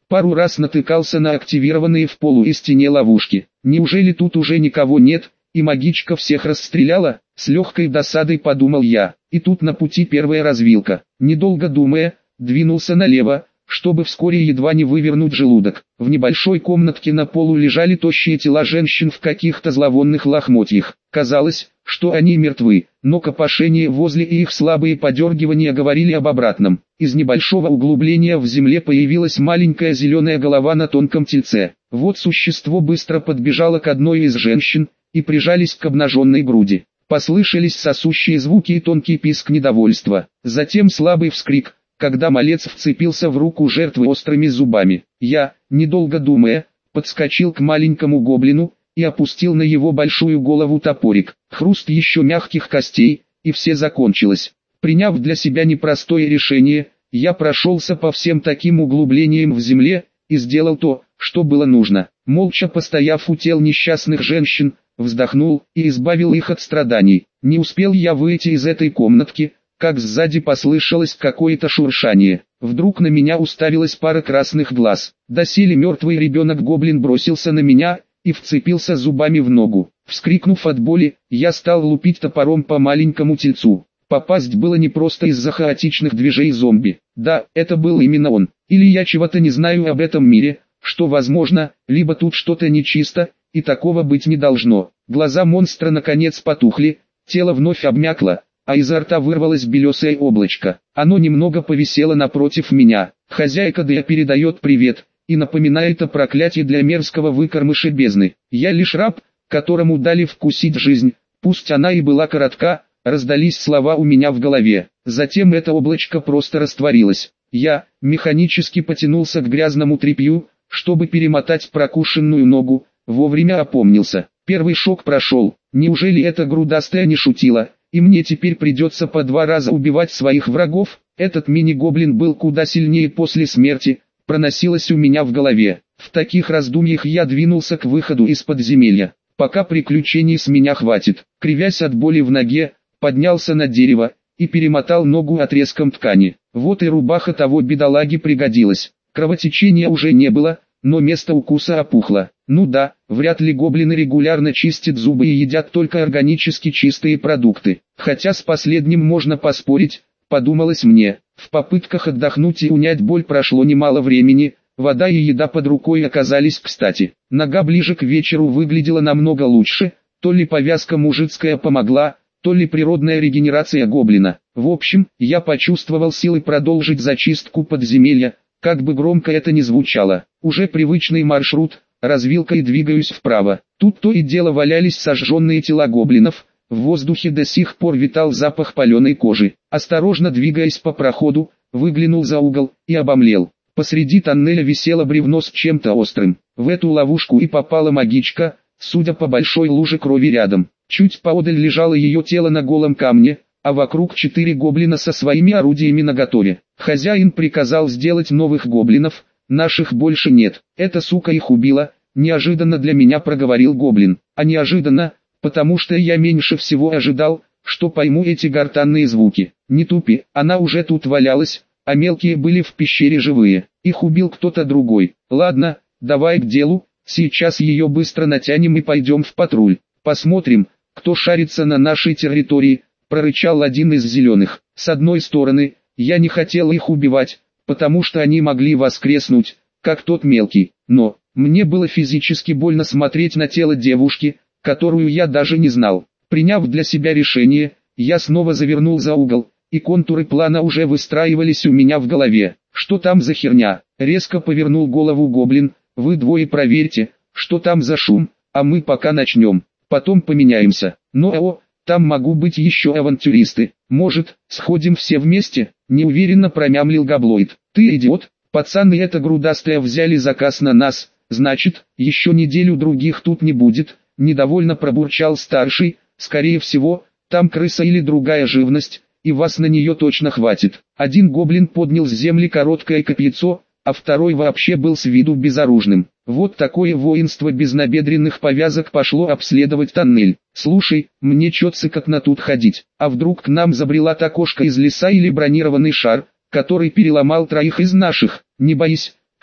[SPEAKER 1] Пару раз натыкался на активированные в полу и стене ловушки. Неужели тут уже никого нет, и магичка всех расстреляла? С легкой досадой подумал я. И тут на пути первая развилка. Недолго думая, двинулся налево, чтобы вскоре едва не вывернуть желудок. В небольшой комнатке на полу лежали тощие тела женщин в каких-то зловонных лохмотьях. Казалось, что они мертвы, но копошение возле и их слабые подергивания говорили об обратном. Из небольшого углубления в земле появилась маленькая зеленая голова на тонком тельце. Вот существо быстро подбежало к одной из женщин, и прижались к обнаженной груди. Послышались сосущие звуки и тонкий писк недовольства. Затем слабый вскрик, когда малец вцепился в руку жертвы острыми зубами. Я, недолго думая, подскочил к маленькому гоблину и опустил на его большую голову топорик. Хруст еще мягких костей, и все закончилось. Приняв для себя непростое решение, я прошелся по всем таким углублениям в земле и сделал то, что было нужно. Молча постояв у тел несчастных женщин, вздохнул и избавил их от страданий. Не успел я выйти из этой комнатки, как сзади послышалось какое-то шуршание. Вдруг на меня уставилась пара красных глаз. Доселе мертвый ребенок-гоблин бросился на меня и вцепился зубами в ногу. Вскрикнув от боли, я стал лупить топором по маленькому тельцу. Попасть было непросто из-за хаотичных движений зомби. Да, это был именно он. Или я чего-то не знаю об этом мире, что возможно, либо тут что-то нечисто, и такого быть не должно. Глаза монстра наконец потухли, тело вновь обмякло, а изо рта вырвалось белесое облачко. Оно немного повисело напротив меня. Хозяйка Дэя передает привет и напоминает о проклятии для мерзкого выкормыша бездны. Я лишь раб, которому дали вкусить жизнь, пусть она и была коротка. Раздались слова у меня в голове. Затем это облачко просто растворилось. Я механически потянулся к грязному тряпью, чтобы перемотать прокушенную ногу. Вовремя опомнился. Первый шок прошел. Неужели эта грудастая не шутила, и мне теперь придется по два раза убивать своих врагов? Этот мини-гоблин был куда сильнее после смерти, проносилось у меня в голове. В таких раздумьях я двинулся к выходу из подземелья. Пока приключений с меня хватит. Кривясь от боли в ноге, поднялся на дерево и перемотал ногу отрезком ткани. Вот и рубаха того бедолаги пригодилась. Кровотечения уже не было, но место укуса опухло. Ну да, вряд ли гоблины регулярно чистят зубы и едят только органически чистые продукты. Хотя с последним можно поспорить, подумалось мне. В попытках отдохнуть и унять боль прошло немало времени, вода и еда под рукой оказались кстати. Нога ближе к вечеру выглядела намного лучше, то ли повязка мужицкая помогла, то ли природная регенерация гоблина. В общем, я почувствовал силы продолжить зачистку подземелья, как бы громко это ни звучало. Уже привычный маршрут, развилкой двигаюсь вправо. Тут то и дело валялись сожженные тела гоблинов, в воздухе до сих пор витал запах паленой кожи. Осторожно двигаясь по проходу, выглянул за угол и обомлел. Посреди тоннеля висело бревно с чем-то острым. В эту ловушку и попала магичка, судя по большой луже крови рядом. Чуть поодаль лежало ее тело на голом камне, а вокруг четыре гоблина со своими орудиями наготове. Хозяин приказал сделать новых гоблинов, наших больше нет. Эта сука их убила, неожиданно для меня проговорил гоблин. А неожиданно, потому что я меньше всего ожидал, что пойму эти гортанные звуки. Не тупи, она уже тут валялась, а мелкие были в пещере живые. Их убил кто-то другой. Ладно, давай к делу, сейчас ее быстро натянем и пойдем в патруль. Посмотрим, кто шарится на нашей территории, прорычал один из зеленых. С одной стороны, я не хотел их убивать, потому что они могли воскреснуть, как тот мелкий, но мне было физически больно смотреть на тело девушки, которую я даже не знал. Приняв для себя решение, я снова завернул за угол, и контуры плана уже выстраивались у меня в голове. Что там за херня? Резко повернул голову гоблин. Вы двое проверьте, что там за шум, а мы пока начнем. Потом поменяемся. Но о, там могу быть еще авантюристы. Может, сходим все вместе? Неуверенно промямлил Габлоид. Ты идиот, пацаны, эта грудастая взяли заказ на нас, значит, еще неделю других тут не будет. Недовольно пробурчал старший. Скорее всего, там крыса или другая живность, и вас на нее точно хватит. Один гоблин поднял с земли короткое копьецо, а второй вообще был с виду безоружным. Вот такое воинство без набедренных повязок пошло обследовать тоннель. Слушай, мне чё цикотно тут ходить, а вдруг к нам забрела та кошка из леса или бронированный шар, который переломал троих из наших? Не боись,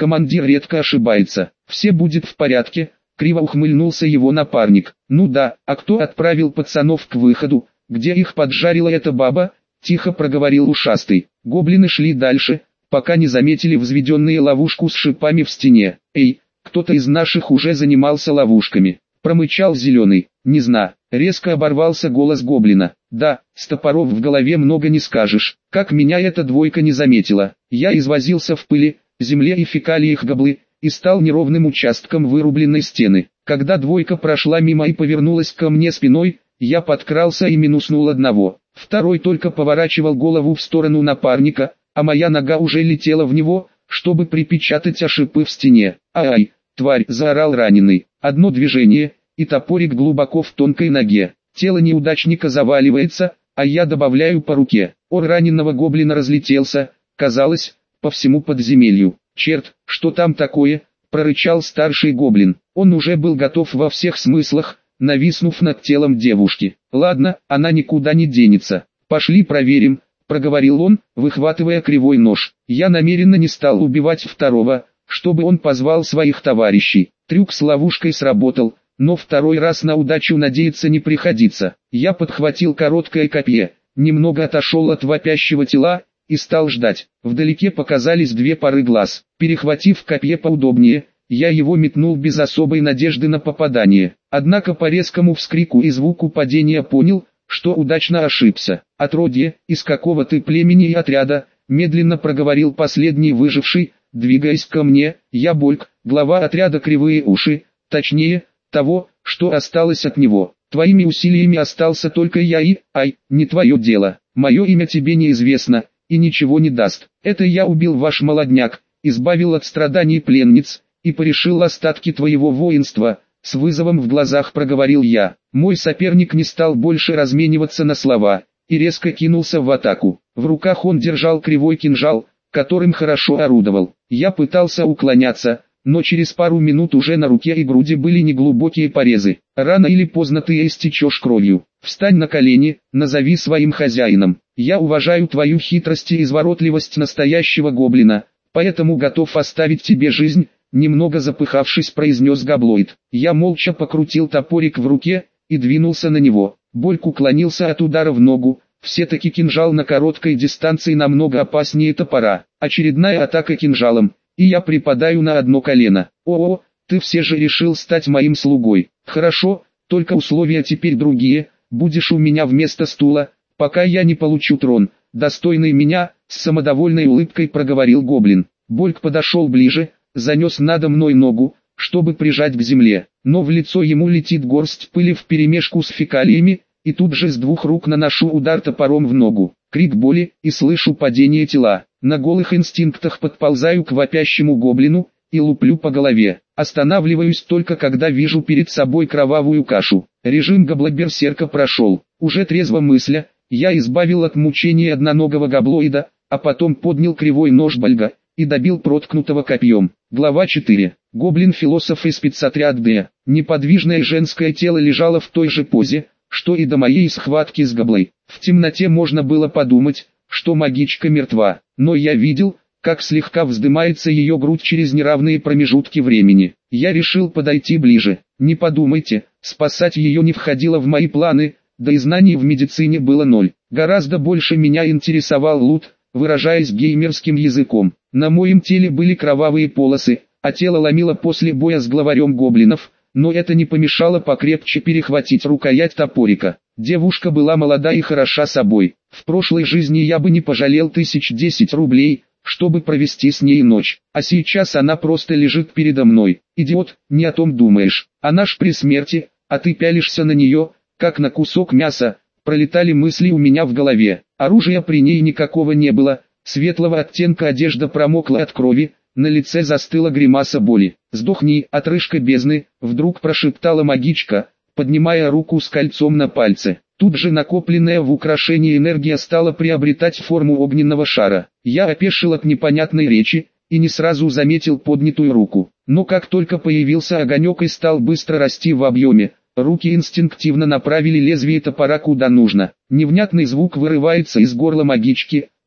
[SPEAKER 1] командир редко ошибается. Все будет в порядке, криво ухмыльнулся его напарник. Ну да, а кто отправил пацанов к выходу, где их поджарила эта баба? Тихо проговорил ушастый. Гоблины шли дальше, пока не заметили взведенные ловушку с шипами в стене. Эй, кто-то из наших уже занимался ловушками. Промычал зеленый. Не знаю. Резко оборвался голос гоблина. Да, с топоров в голове много не скажешь. Как меня эта двойка не заметила. Я извозился в пыли, земле и фекалиях гоблы, и стал неровным участком вырубленной стены. Когда двойка прошла мимо и повернулась ко мне спиной, я подкрался и минуснул одного. Второй только поворачивал голову в сторону напарника, а моя нога уже летела в него, чтобы припечатать о шипы в стене. «Ай, тварь!» – заорал раненый. Одно движение, и топорик глубоко в тонкой ноге. Тело неудачника заваливается, а я добавляю по руке. Ор раненого гоблина разлетелся, казалось, по всему подземелью. «Черт, что там такое?» – прорычал старший гоблин. Он уже был готов во всех смыслах, нависнув над телом девушки. «Ладно, она никуда не денется. Пошли проверим», – проговорил он, выхватывая кривой нож. Я намеренно не стал убивать второго, чтобы он позвал своих товарищей. Трюк с ловушкой сработал, но второй раз на удачу надеяться не приходится. Я подхватил короткое копье, немного отошел от вопящего тела и стал ждать. Вдалеке показались две пары глаз. Перехватив копье поудобнее, я его метнул без особой надежды на попадание. Однако по резкому вскрику и звуку падения понял, что удачно ошибся. «Отродье, из какого ты племени и отряда?» – медленно проговорил последний выживший, двигаясь ко мне. Я Больк, глава отряда Кривые Уши, точнее, того, что осталось от него. Твоими усилиями остался только я и, ай, не твое дело. Мое имя тебе неизвестно и ничего не даст. Это я убил ваш молодняк, избавил от страданий пленниц и порешил остатки твоего воинства. С вызовом в глазах проговорил я. Мой соперник не стал больше размениваться на слова и резко кинулся в атаку. В руках он держал кривой кинжал, которым хорошо орудовал. Я пытался уклоняться, но через пару минут уже на руке и груди были неглубокие порезы. Рано или поздно ты истечешь кровью. Встань на колени, назови своим хозяином. Я уважаю твою хитрость и изворотливость настоящего гоблина, поэтому готов оставить тебе жизнь, немного запыхавшись, произнес Габлоид. Я молча покрутил топорик в руке и двинулся на него. Больк уклонился от удара в ногу. Все-таки кинжал на короткой дистанции намного опаснее топора. Очередная атака кинжалом, и я припадаю на одно колено. О-о, ты все же решил стать моим слугой. Хорошо, только условия теперь другие. Будешь у меня вместо стула, пока я не получу трон, достойный меня, с самодовольной улыбкой проговорил гоблин. Больк подошел ближе, занес надо мной ногу, чтобы прижать к земле, но в лицо ему летит горсть пыли вперемешку с фекалиями, и тут же с двух рук наношу удар топором в ногу. Крик боли, и слышу падение тела. На голых инстинктах подползаю к вопящему гоблину и луплю по голове. Останавливаюсь только когда вижу перед собой кровавую кашу. Режим габла-берсерка прошел. Уже трезво мысля, я избавил от мучений одноногого габлоида, а потом поднял кривой нож Больга и добил проткнутого копьем. Глава четыре. Гоблин-философ и спецотряд Д. Неподвижное женское тело лежало в той же позе, что и до моей схватки с габлой. В темноте можно было подумать, что магичка мертва, но я видел, как слегка вздымается ее грудь через неравные промежутки времени. Я решил подойти ближе. Не подумайте, спасать ее не входило в мои планы, да и знаний в медицине было ноль. Гораздо больше меня интересовал лут, выражаясь геймерским языком. На моем теле были кровавые полосы, а тело ломило после боя с главарем гоблинов, но это не помешало покрепче перехватить рукоять топорика. Девушка была молода и хороша собой. В прошлой жизни я бы не пожалел тысяч десять рублей, чтобы провести с ней ночь. А сейчас она просто лежит передо мной. Идиот, не о том думаешь. Она ж при смерти, а ты пялишься на нее, как на кусок мяса. Пролетали мысли у меня в голове. Оружия при ней никакого не было. Светлого оттенка одежда промокла от крови. На лице застыла гримаса боли. «Сдохни, отрыжка бездны», — вдруг прошептала магичка, поднимая руку с кольцом на пальце. Тут же накопленная в украшении энергия стала приобретать форму огненного шара. Я опешил от непонятной речи и не сразу заметил поднятую руку. Но как только появился огонек и стал быстро расти в объеме, руки инстинктивно направили лезвие топора куда нужно. Невнятный звук вырывается из горла магички,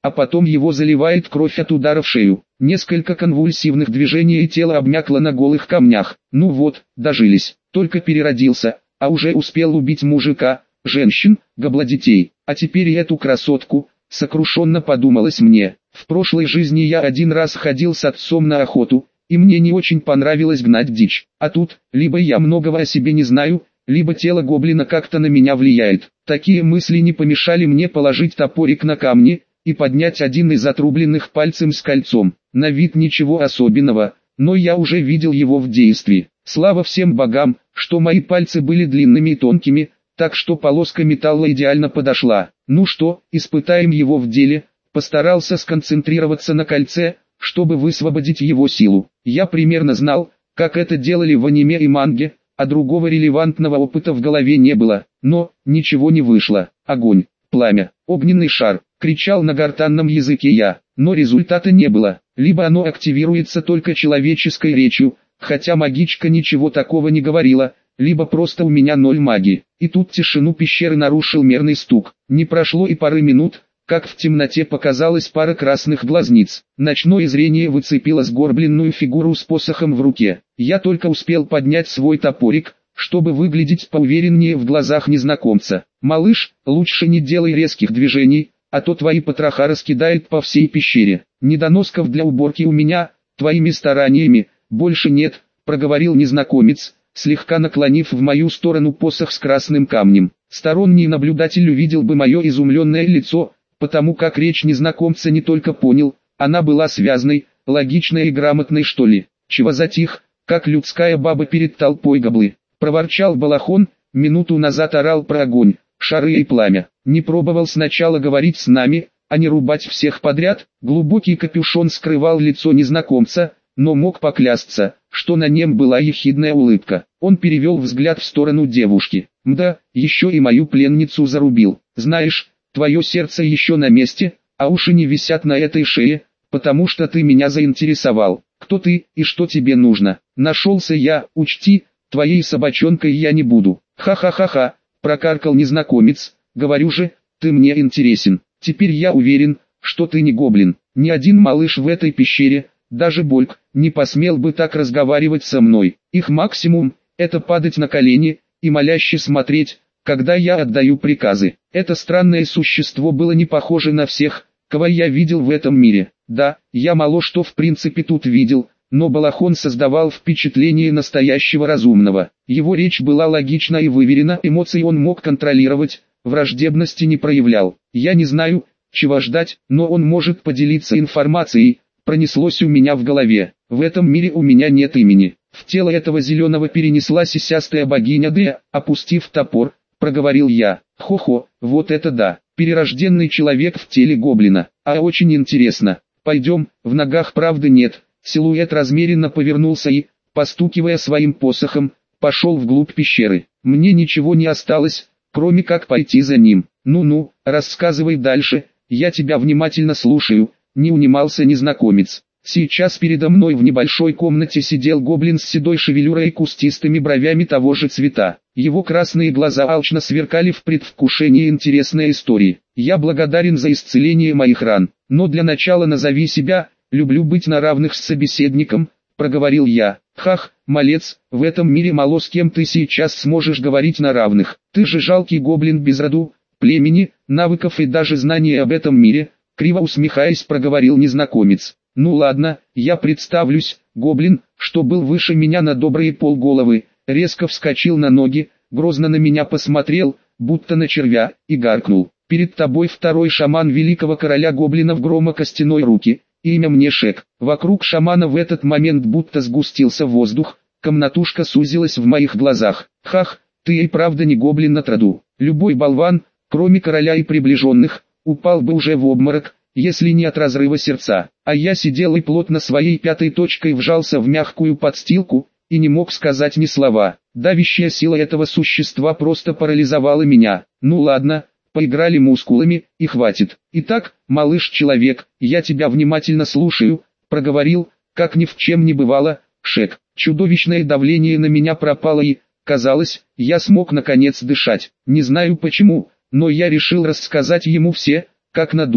[SPEAKER 1] а потом его заливает кровь от удара в шею. Несколько конвульсивных движений и тело обмякло на голых камнях. Ну вот, дожились, только переродился, а уже успел убить мужика, женщин, гобла детей, а теперь и эту красотку, сокрушенно подумалось мне. В прошлой жизни я один раз ходил с отцом на охоту, и мне не очень понравилось гнать дичь, а тут, либо я многого о себе не знаю, либо тело гоблина как-то на меня влияет. Такие мысли не помешали мне положить топорик на камни и поднять один из отрубленных пальцем с кольцом. На вид ничего особенного, но я уже видел его в действии. Слава всем богам, что мои пальцы были длинными и тонкими, так что полоска металла идеально подошла. Ну что, испытаем его в деле. Постарался сконцентрироваться на кольце, чтобы высвободить его силу. Я примерно знал, как это делали в аниме и манге, а другого релевантного опыта в голове не было. Но, ничего не вышло. Огонь, пламя, огненный шар, кричал на гортанном языке я, но результата не было. Либо оно активируется только человеческой речью, хотя магичка ничего такого не говорила, либо просто у меня ноль магии. И тут тишину пещеры нарушил мерный стук. Не прошло и пары минут, как в темноте показалась пара красных глазниц. Ночное зрение выцепило сгорбленную фигуру с посохом в руке. Я только успел поднять свой топорик, чтобы выглядеть поувереннее в глазах незнакомца. «Малыш, лучше не делай резких движений, а то твои потроха раскидают по всей пещере. Недоносков для уборки у меня, твоими стараниями, больше нет», — проговорил незнакомец, слегка наклонив в мою сторону посох с красным камнем. Сторонний наблюдатель увидел бы мое изумленное лицо, потому как речь незнакомца не только понял, она была связной, логичной и грамотной, что ли. «Чего затих, как людская баба перед толпой гоблы?» — проворчал Балахон, минуту назад орал про огонь, шары и пламя. «Не пробовал сначала говорить с нами, а не рубать всех подряд?» Глубокий капюшон скрывал лицо незнакомца, но мог поклясться, что на нем была ехидная улыбка. Он перевел взгляд в сторону девушки. «Мда, еще и мою пленницу зарубил. Знаешь, твое сердце еще на месте, а уши не висят на этой шее, потому что ты меня заинтересовал. Кто ты и что тебе нужно?» «Нашелся я, учти, твоей собачонкой я не буду». «Ха-ха-ха-ха», прокаркал незнакомец, «говорю же, ты мне интересен. Теперь я уверен, что ты не гоблин. Ни один малыш в этой пещере, даже Больк, не посмел бы так разговаривать со мной. Их максимум – это падать на колени и моляще смотреть, когда я отдаю приказы». Это странное существо было не похоже на всех, кого я видел в этом мире. Да, я мало что в принципе тут видел, но Балахон создавал впечатление настоящего разумного. Его речь была логична и выверена, эмоции он мог контролировать, враждебности не проявлял. «Я не знаю, чего ждать, но он может поделиться информацией», пронеслось у меня в голове. «В этом мире у меня нет имени». В тело этого зеленого перенеслась сисястая богиня Д, опустив топор, проговорил я. «Хо-хо, вот это да, перерожденный человек в теле гоблина, а очень интересно. Пойдем, в ногах правды нет». Силуэт размеренно повернулся и, постукивая своим посохом, пошел вглубь пещеры. Мне ничего не осталось, кроме как пойти за ним. «Ну-ну, рассказывай дальше, я тебя внимательно слушаю», — не унимался незнакомец. Сейчас передо мной в небольшой комнате сидел гоблин с седой шевелюрой и кустистыми бровями того же цвета. Его красные глаза алчно сверкали в предвкушении интересной истории. «Я благодарен за исцеление моих ран, но для начала назови себя, люблю быть на равных с собеседником», — проговорил я. «Хах, малец, в этом мире мало с кем ты сейчас сможешь говорить на равных. Ты же жалкий гоблин без роду, племени, навыков и даже знаний об этом мире», — криво усмехаясь проговорил незнакомец. «Ну ладно, я представлюсь». Гоблин, что был выше меня на добрые полголовы, резко вскочил на ноги, грозно на меня посмотрел, будто на червя, и гаркнул. «Перед тобой второй шаман великого короля гоблинов Грома Костяной Руки, имя мне Шек». Вокруг шамана в этот момент будто сгустился воздух, комнатушка сузилась в моих глазах. «Хах, ты и правда не гоблин от роду. Любой болван, кроме короля и приближенных, упал бы уже в обморок, если не от разрыва сердца». А я сидел и плотно своей пятой точкой вжался в мягкую подстилку, и не мог сказать ни слова. Давящая сила этого существа просто парализовала меня. «Ну ладно, поиграли мускулами, и хватит. Итак, малыш-человек, я тебя внимательно слушаю», — проговорил, как ни в чем не бывало, Шек. Чудовищное давление на меня пропало и, казалось, я смог наконец дышать. Не знаю почему, но я решил рассказать ему все, как на духу.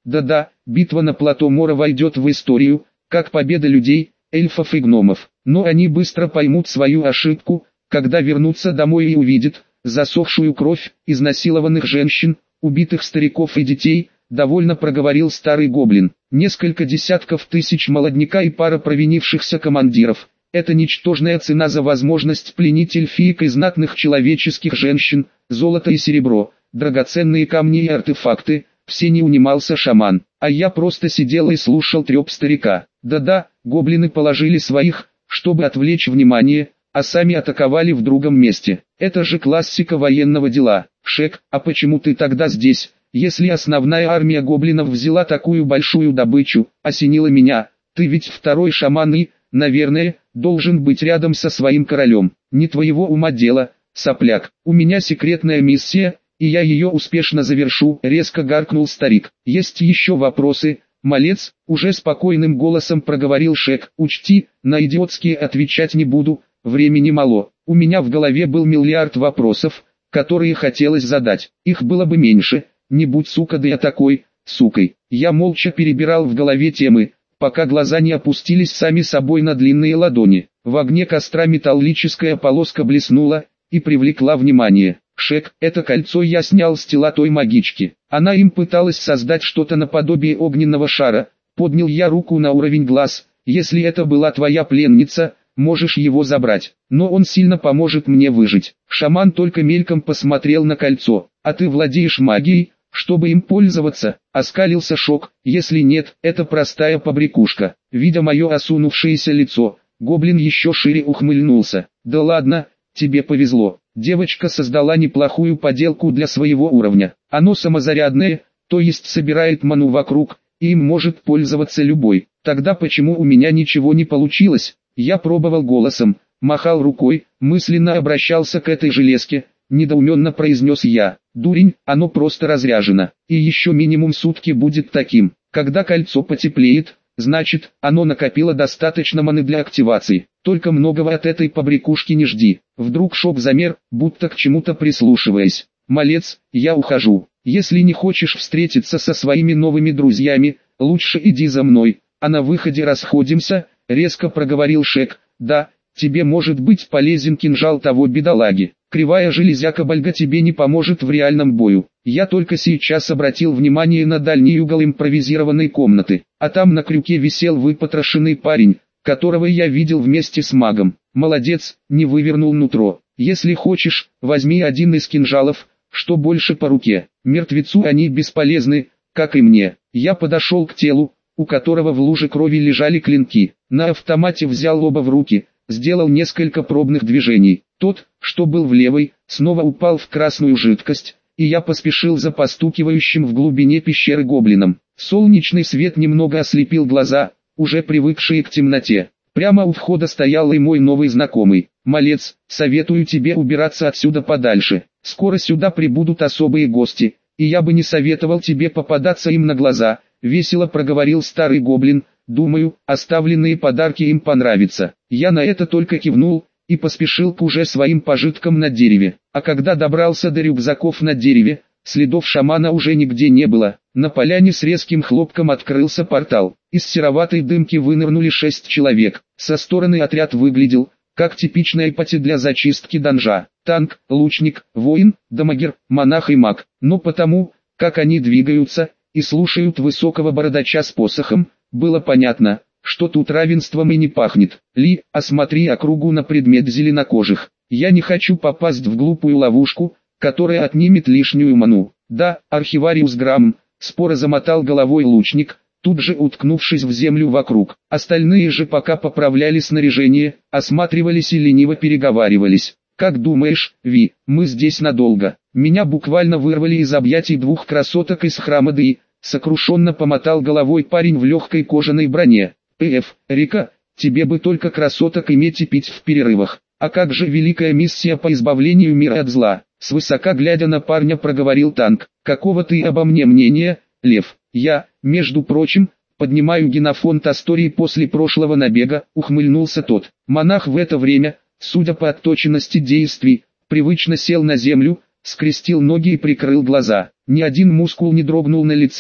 [SPEAKER 1] Да-да, битва на плато Мора войдет в историю, как победа людей, эльфов и гномов. Но они быстро поймут свою ошибку, когда вернутся домой и увидят засохшую кровь, изнасилованных женщин, убитых стариков и детей, довольно проговорил старый гоблин. Несколько десятков тысяч молодняка и пара провинившихся командиров. Это ничтожная цена за возможность пленить эльфиек и знатных человеческих женщин, золото и серебро, драгоценные камни и артефакты. Все не унимался шаман, а я просто сидел и слушал треп старика. Да-да, гоблины положили своих, чтобы отвлечь внимание, а сами атаковали в другом месте. Это же классика военного дела. Шек, а почему ты тогда здесь, если основная армия гоблинов взяла такую большую добычу? Осенило меня. Ты ведь второй шаман и, наверное, должен быть рядом со своим королем. Не твоего ума дело, сопляк. У меня секретная миссия, и я ее успешно завершу, резко гаркнул старик. Есть еще вопросы, малец? Уже спокойным голосом проговорил Шек. Учти, на идиотские отвечать не буду, времени мало. У меня в голове был миллиард вопросов, которые хотелось задать. Их было бы меньше, не будь сука да я такой, сукой. Я молча перебирал в голове темы, пока глаза не опустились сами собой на длинные ладони. В огне костра металлическая полоска блеснула и привлекла внимание. Шек, это кольцо я снял с тела той магички. Она им пыталась создать что-то наподобие огненного шара. Поднял я руку на уровень глаз. Если это была твоя пленница, можешь его забрать. Но он сильно поможет мне выжить. Шаман только мельком посмотрел на кольцо. А ты владеешь магией, чтобы им пользоваться? Оскалился Шок. Если нет, это простая побрякушка. Видя мое осунувшееся лицо, гоблин еще шире ухмыльнулся. Да ладно, тебе повезло. Девочка создала неплохую поделку для своего уровня. Оно самозарядное, то есть собирает ману вокруг, и им может пользоваться любой. Тогда почему у меня ничего не получилось? Я пробовал голосом, махал рукой, мысленно обращался к этой железке, недоуменно произнес я. Дурень, оно просто разряжено, и еще минимум сутки будет таким. Когда кольцо потеплеет, значит, оно накопило достаточно маны для активации. Только многого от этой побрякушки не жди. Вдруг Шок замер, будто к чему-то прислушиваясь. Малец, я ухожу. Если не хочешь встретиться со своими новыми друзьями, лучше иди за мной, а на выходе расходимся, резко проговорил Шек. Да, тебе может быть полезен кинжал того бедолаги. Кривая железяка Бальга тебе не поможет в реальном бою. Я только сейчас обратил внимание на дальний угол импровизированной комнаты, а там на крюке висел выпотрошенный парень, которого я видел вместе с магом. Молодец, не вывернул нутро. Если хочешь, возьми один из кинжалов, что больше по руке. Мертвецу они бесполезны, как и мне. Я подошел к телу, у которого в луже крови лежали клинки. На автомате взял оба в руки, сделал несколько пробных движений. Тот, что был в левой, снова упал в красную жидкость, и я поспешил за постукивающим в глубине пещеры гоблином. Солнечный свет немного ослепил глаза, уже привыкшие к темноте. Прямо у входа стоял и мой новый знакомый. Малец, советую тебе убираться отсюда подальше. Скоро сюда прибудут особые гости, и я бы не советовал тебе попадаться им на глаза, весело проговорил старый гоблин. Думаю, оставленные подарки им понравятся. Я на это только кивнул и поспешил к уже своим пожиткам на дереве. А когда добрался до рюкзаков на дереве, следов шамана уже нигде не было. На поляне с резким хлопком открылся портал. Из сероватой дымки вынырнули шесть человек. Со стороны отряд выглядел, как типичная эпати для зачистки данжа. Танк, лучник, воин, дамагер, монах и маг. Но потому, как они двигаются и слушают высокого бородача с посохом, было понятно, что тут равенством и не пахнет. Ли, осмотри округу на предмет зеленокожих. Я не хочу попасть в глупую ловушку, которая отнимет лишнюю ману. Да, архивариус Грамм, споро замотал головой лучник, тут же уткнувшись в землю вокруг. Остальные же пока поправляли снаряжение, осматривались и лениво переговаривались. Как думаешь, Ви, мы здесь надолго? Меня буквально вырвали из объятий двух красоток из храма Ди. Сокрушенно помотал головой парень в легкой кожаной броне. «Эф, Рика, тебе бы только красоток иметь и пить в перерывах. А как же великая миссия по избавлению мира от зла?» Свысока глядя на парня проговорил танк. «Какого ты обо мне мнения, Лев? Я, между прочим, поднимаю генофонд Астории после прошлого набега», ухмыльнулся тот. Монах в это время, судя по отточенности действий, привычно сел на землю, скрестил ноги и прикрыл глаза. Ни один мускул не дрогнул на лице,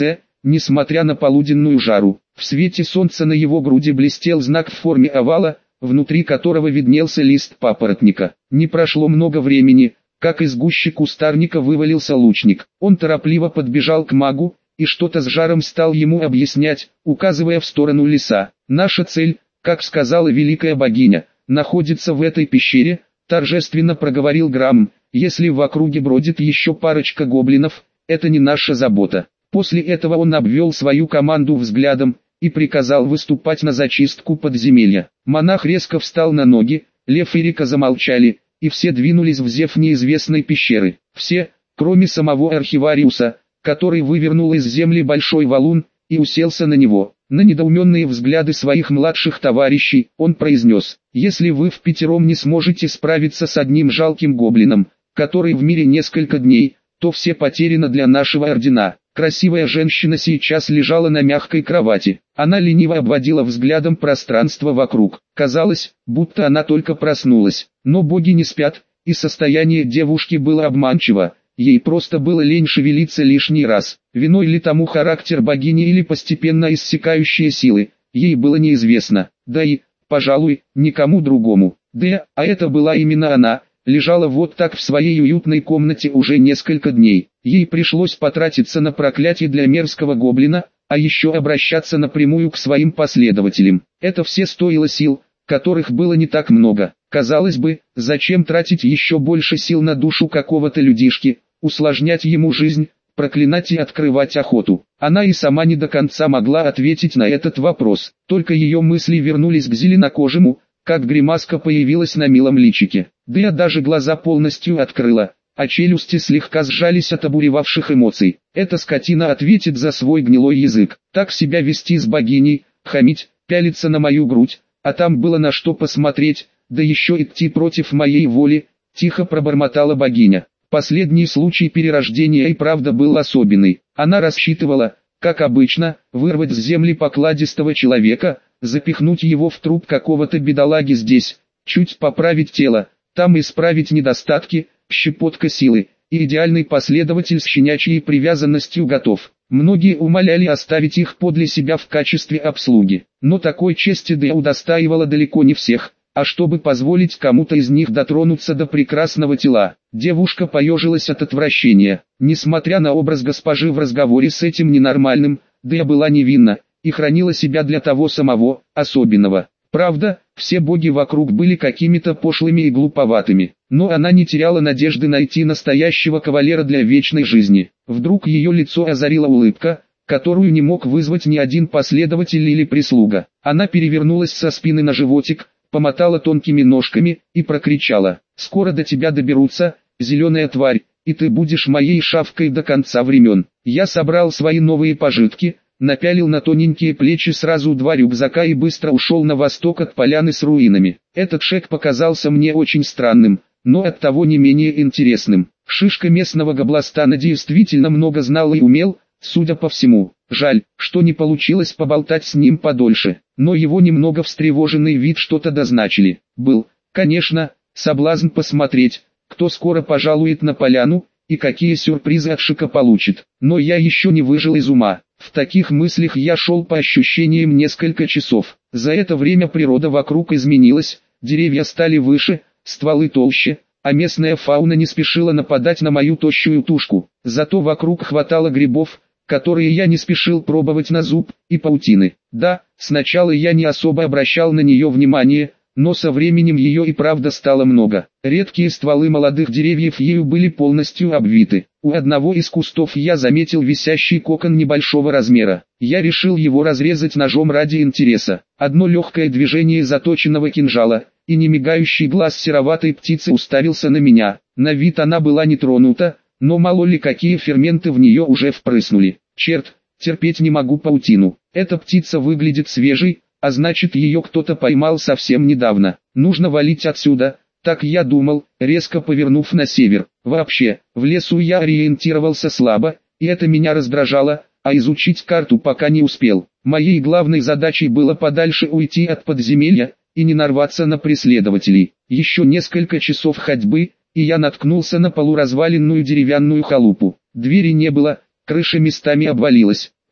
[SPEAKER 1] несмотря на полуденную жару. В свете солнца на его груди блестел знак в форме овала, внутри которого виднелся лист папоротника. Не прошло много времени, как из гущи кустарника вывалился лучник. Он торопливо подбежал к магу, и что-то с жаром стал ему объяснять, указывая в сторону леса. «Наша цель, как сказала великая богиня, находится в этой пещере», торжественно проговорил Грамм. «Если в округе бродит еще парочка гоблинов, это не наша забота». После этого он обвел свою команду взглядом и приказал выступать на зачистку подземелья. Монах резко встал на ноги, Лев и Рика замолчали, и все двинулись в зев неизвестной пещеры. Все, кроме самого архивариуса, который вывернул из земли большой валун и уселся на него. На недоуменные взгляды своих младших товарищей он произнес: «Если вы впятером не сможете справиться с одним жалким гоблином, который в мире несколько дней, то все потеряно для нашего ордена». Красивая женщина сейчас лежала на мягкой кровати. Она лениво обводила взглядом пространство вокруг. Казалось, будто она только проснулась. Но боги не спят, и состояние девушки было обманчиво. Ей просто было лень шевелиться лишний раз. Виной ли тому характер богини или постепенно иссякающие силы, ей было неизвестно. Да и, пожалуй, никому другому. Да, а это была именно она. Лежала вот так в своей уютной комнате уже несколько дней. Ей пришлось потратиться на проклятие для мерзкого гоблина, а еще обращаться напрямую к своим последователям. Это все стоило сил, которых было не так много. Казалось бы, зачем тратить еще больше сил на душу какого-то людишки, усложнять ему жизнь, проклинать и открывать охоту. Она и сама не до конца могла ответить на этот вопрос. Только ее мысли вернулись к зеленокожему, как гримаска появилась на милом личике. Да я даже глаза полностью открыла, а челюсти слегка сжались от обуревавших эмоций. Эта скотина ответит за свой гнилой язык. Так себя вести с богиней, хамить, пялиться на мою грудь, а там было на что посмотреть, да еще идти против моей воли, тихо пробормотала богиня. Последний случай перерождения и правда был особенный. Она рассчитывала, как обычно, вырвать с земли покладистого человека, запихнуть его в труп какого-то бедолаги здесь, чуть поправить тело, там исправить недостатки, щепотка силы, и идеальный последователь с щенячьей привязанностью готов. Многие умоляли оставить их подле себя в качестве обслуги, но такой чести да удостаивала далеко не всех, а чтобы позволить кому-то из них дотронуться до прекрасного тела. Девушка поежилась от отвращения. Несмотря на образ госпожи в разговоре с этим ненормальным, Дея была невинна и хранила себя для того самого, особенного. Правда, все боги вокруг были какими-то пошлыми и глуповатыми, но она не теряла надежды найти настоящего кавалера для вечной жизни. Вдруг ее лицо озарила улыбка, которую не мог вызвать ни один последователь или прислуга. Она перевернулась со спины на животик, помотала тонкими ножками и прокричала: «Скоро до тебя доберутся, зеленая тварь, и ты будешь моей шавкой до конца времен». Я собрал свои новые пожитки, напялил на тоненькие плечи сразу два рюкзака и быстро ушел на восток от поляны с руинами. Этот шаг показался мне очень странным, но оттого не менее интересным. Шишка местного гобластана действительно много знал и умел, судя по всему. Жаль, что не получилось поболтать с ним подольше, но его немного встревоженный вид что-то дозначили. Был, конечно, соблазн посмотреть, кто скоро пожалует на поляну, и какие сюрпризы от Шика получит. Но я еще не выжил из ума. В таких мыслях я шел по ощущениям несколько часов. За это время природа вокруг изменилась, деревья стали выше, стволы толще, а местная фауна не спешила нападать на мою тощую тушку. Зато вокруг хватало грибов, которые я не спешил пробовать на зуб, и паутины. Да, сначала я не особо обращал на нее внимание, но со временем ее и правда стало много. Редкие стволы молодых деревьев ею были полностью обвиты. У одного из кустов я заметил висящий кокон небольшого размера. Я решил его разрезать ножом ради интереса. Одно легкое движение заточенного кинжала, и немигающий глаз сероватой птицы уставился на меня. На вид она была не тронута, но мало ли какие ферменты в нее уже впрыснули. Черт, терпеть не могу паутину. Эта птица выглядит свежей, а значит ее кто-то поймал совсем недавно. Нужно валить отсюда, так я думал, резко повернув на север. Вообще, в лесу я ориентировался слабо, и это меня раздражало, а изучить карту пока не успел. Моей главной задачей было подальше уйти от подземелья, и не нарваться на преследователей. Еще несколько часов ходьбы, и я наткнулся на полуразваленную деревянную халупу. Двери не было, крыша местами обвалилась.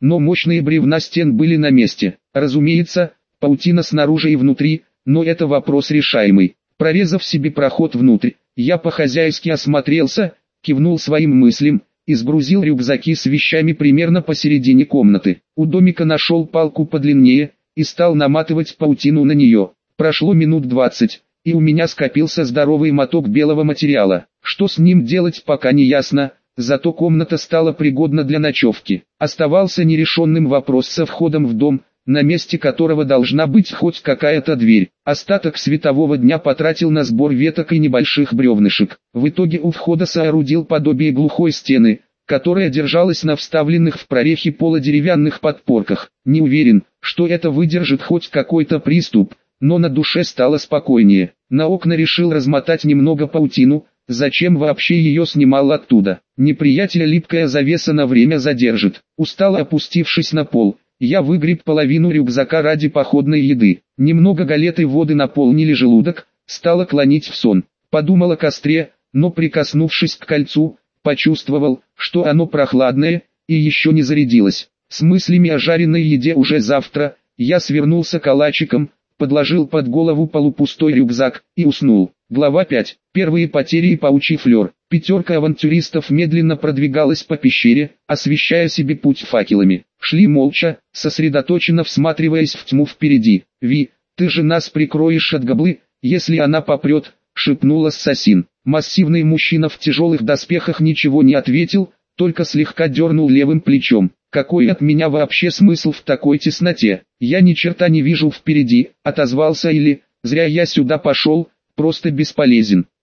[SPEAKER 1] но мощные бревна стен были на месте. Разумеется, паутина снаружи и внутри, но это вопрос решаемый. Прорезав себе проход внутрь, я по-хозяйски осмотрелся, кивнул своим мыслям и сгрузил рюкзаки с вещами примерно посередине комнаты. У домика нашел палку подлиннее и стал наматывать паутину на нее. Прошло минут двадцать, и у меня скопился здоровый моток белого материала. Что с ним делать, пока не ясно, зато комната стала пригодна для ночевки. Оставался нерешенным вопрос со входом в дом, на месте которого должна быть хоть какая-то дверь. Остаток светового дня потратил на сбор веток и небольших бревнышек. В итоге у входа соорудил подобие глухой стены, которая держалась на вставленных в прорехи пола деревянных подпорках. Не уверен, что это выдержит хоть какой-то приступ, но на душе стало спокойнее. На окна решил размотать немного паутину, зачем вообще ее снимал оттуда. Неприятеля липкая завеса на время задержит. Устало опустившись на пол, я выгреб половину рюкзака ради походной еды. Немного галеты воды наполнили желудок, стало клонить в сон. Подумал о костре, но прикоснувшись к кольцу, почувствовал, что оно прохладное, и еще не зарядилось. С мыслями о жареной еде уже завтра, я свернулся калачиком, подложил под голову полупустой рюкзак и уснул. Глава пять. Первые потери и паучий флер. Пятерка авантюристов медленно продвигалась по пещере, освещая себе путь факелами. Шли молча, сосредоточенно всматриваясь в тьму впереди. «Ви, ты же нас прикроешь от гоблы, если она попрет», — шепнул ассасин. Массивный мужчина в тяжелых доспехах ничего не ответил, только слегка дернул левым плечом. «Какой от меня вообще смысл в такой тесноте? Я ни черта не вижу впереди», — отозвался Или. «Зря я сюда пошел, просто бесполезен».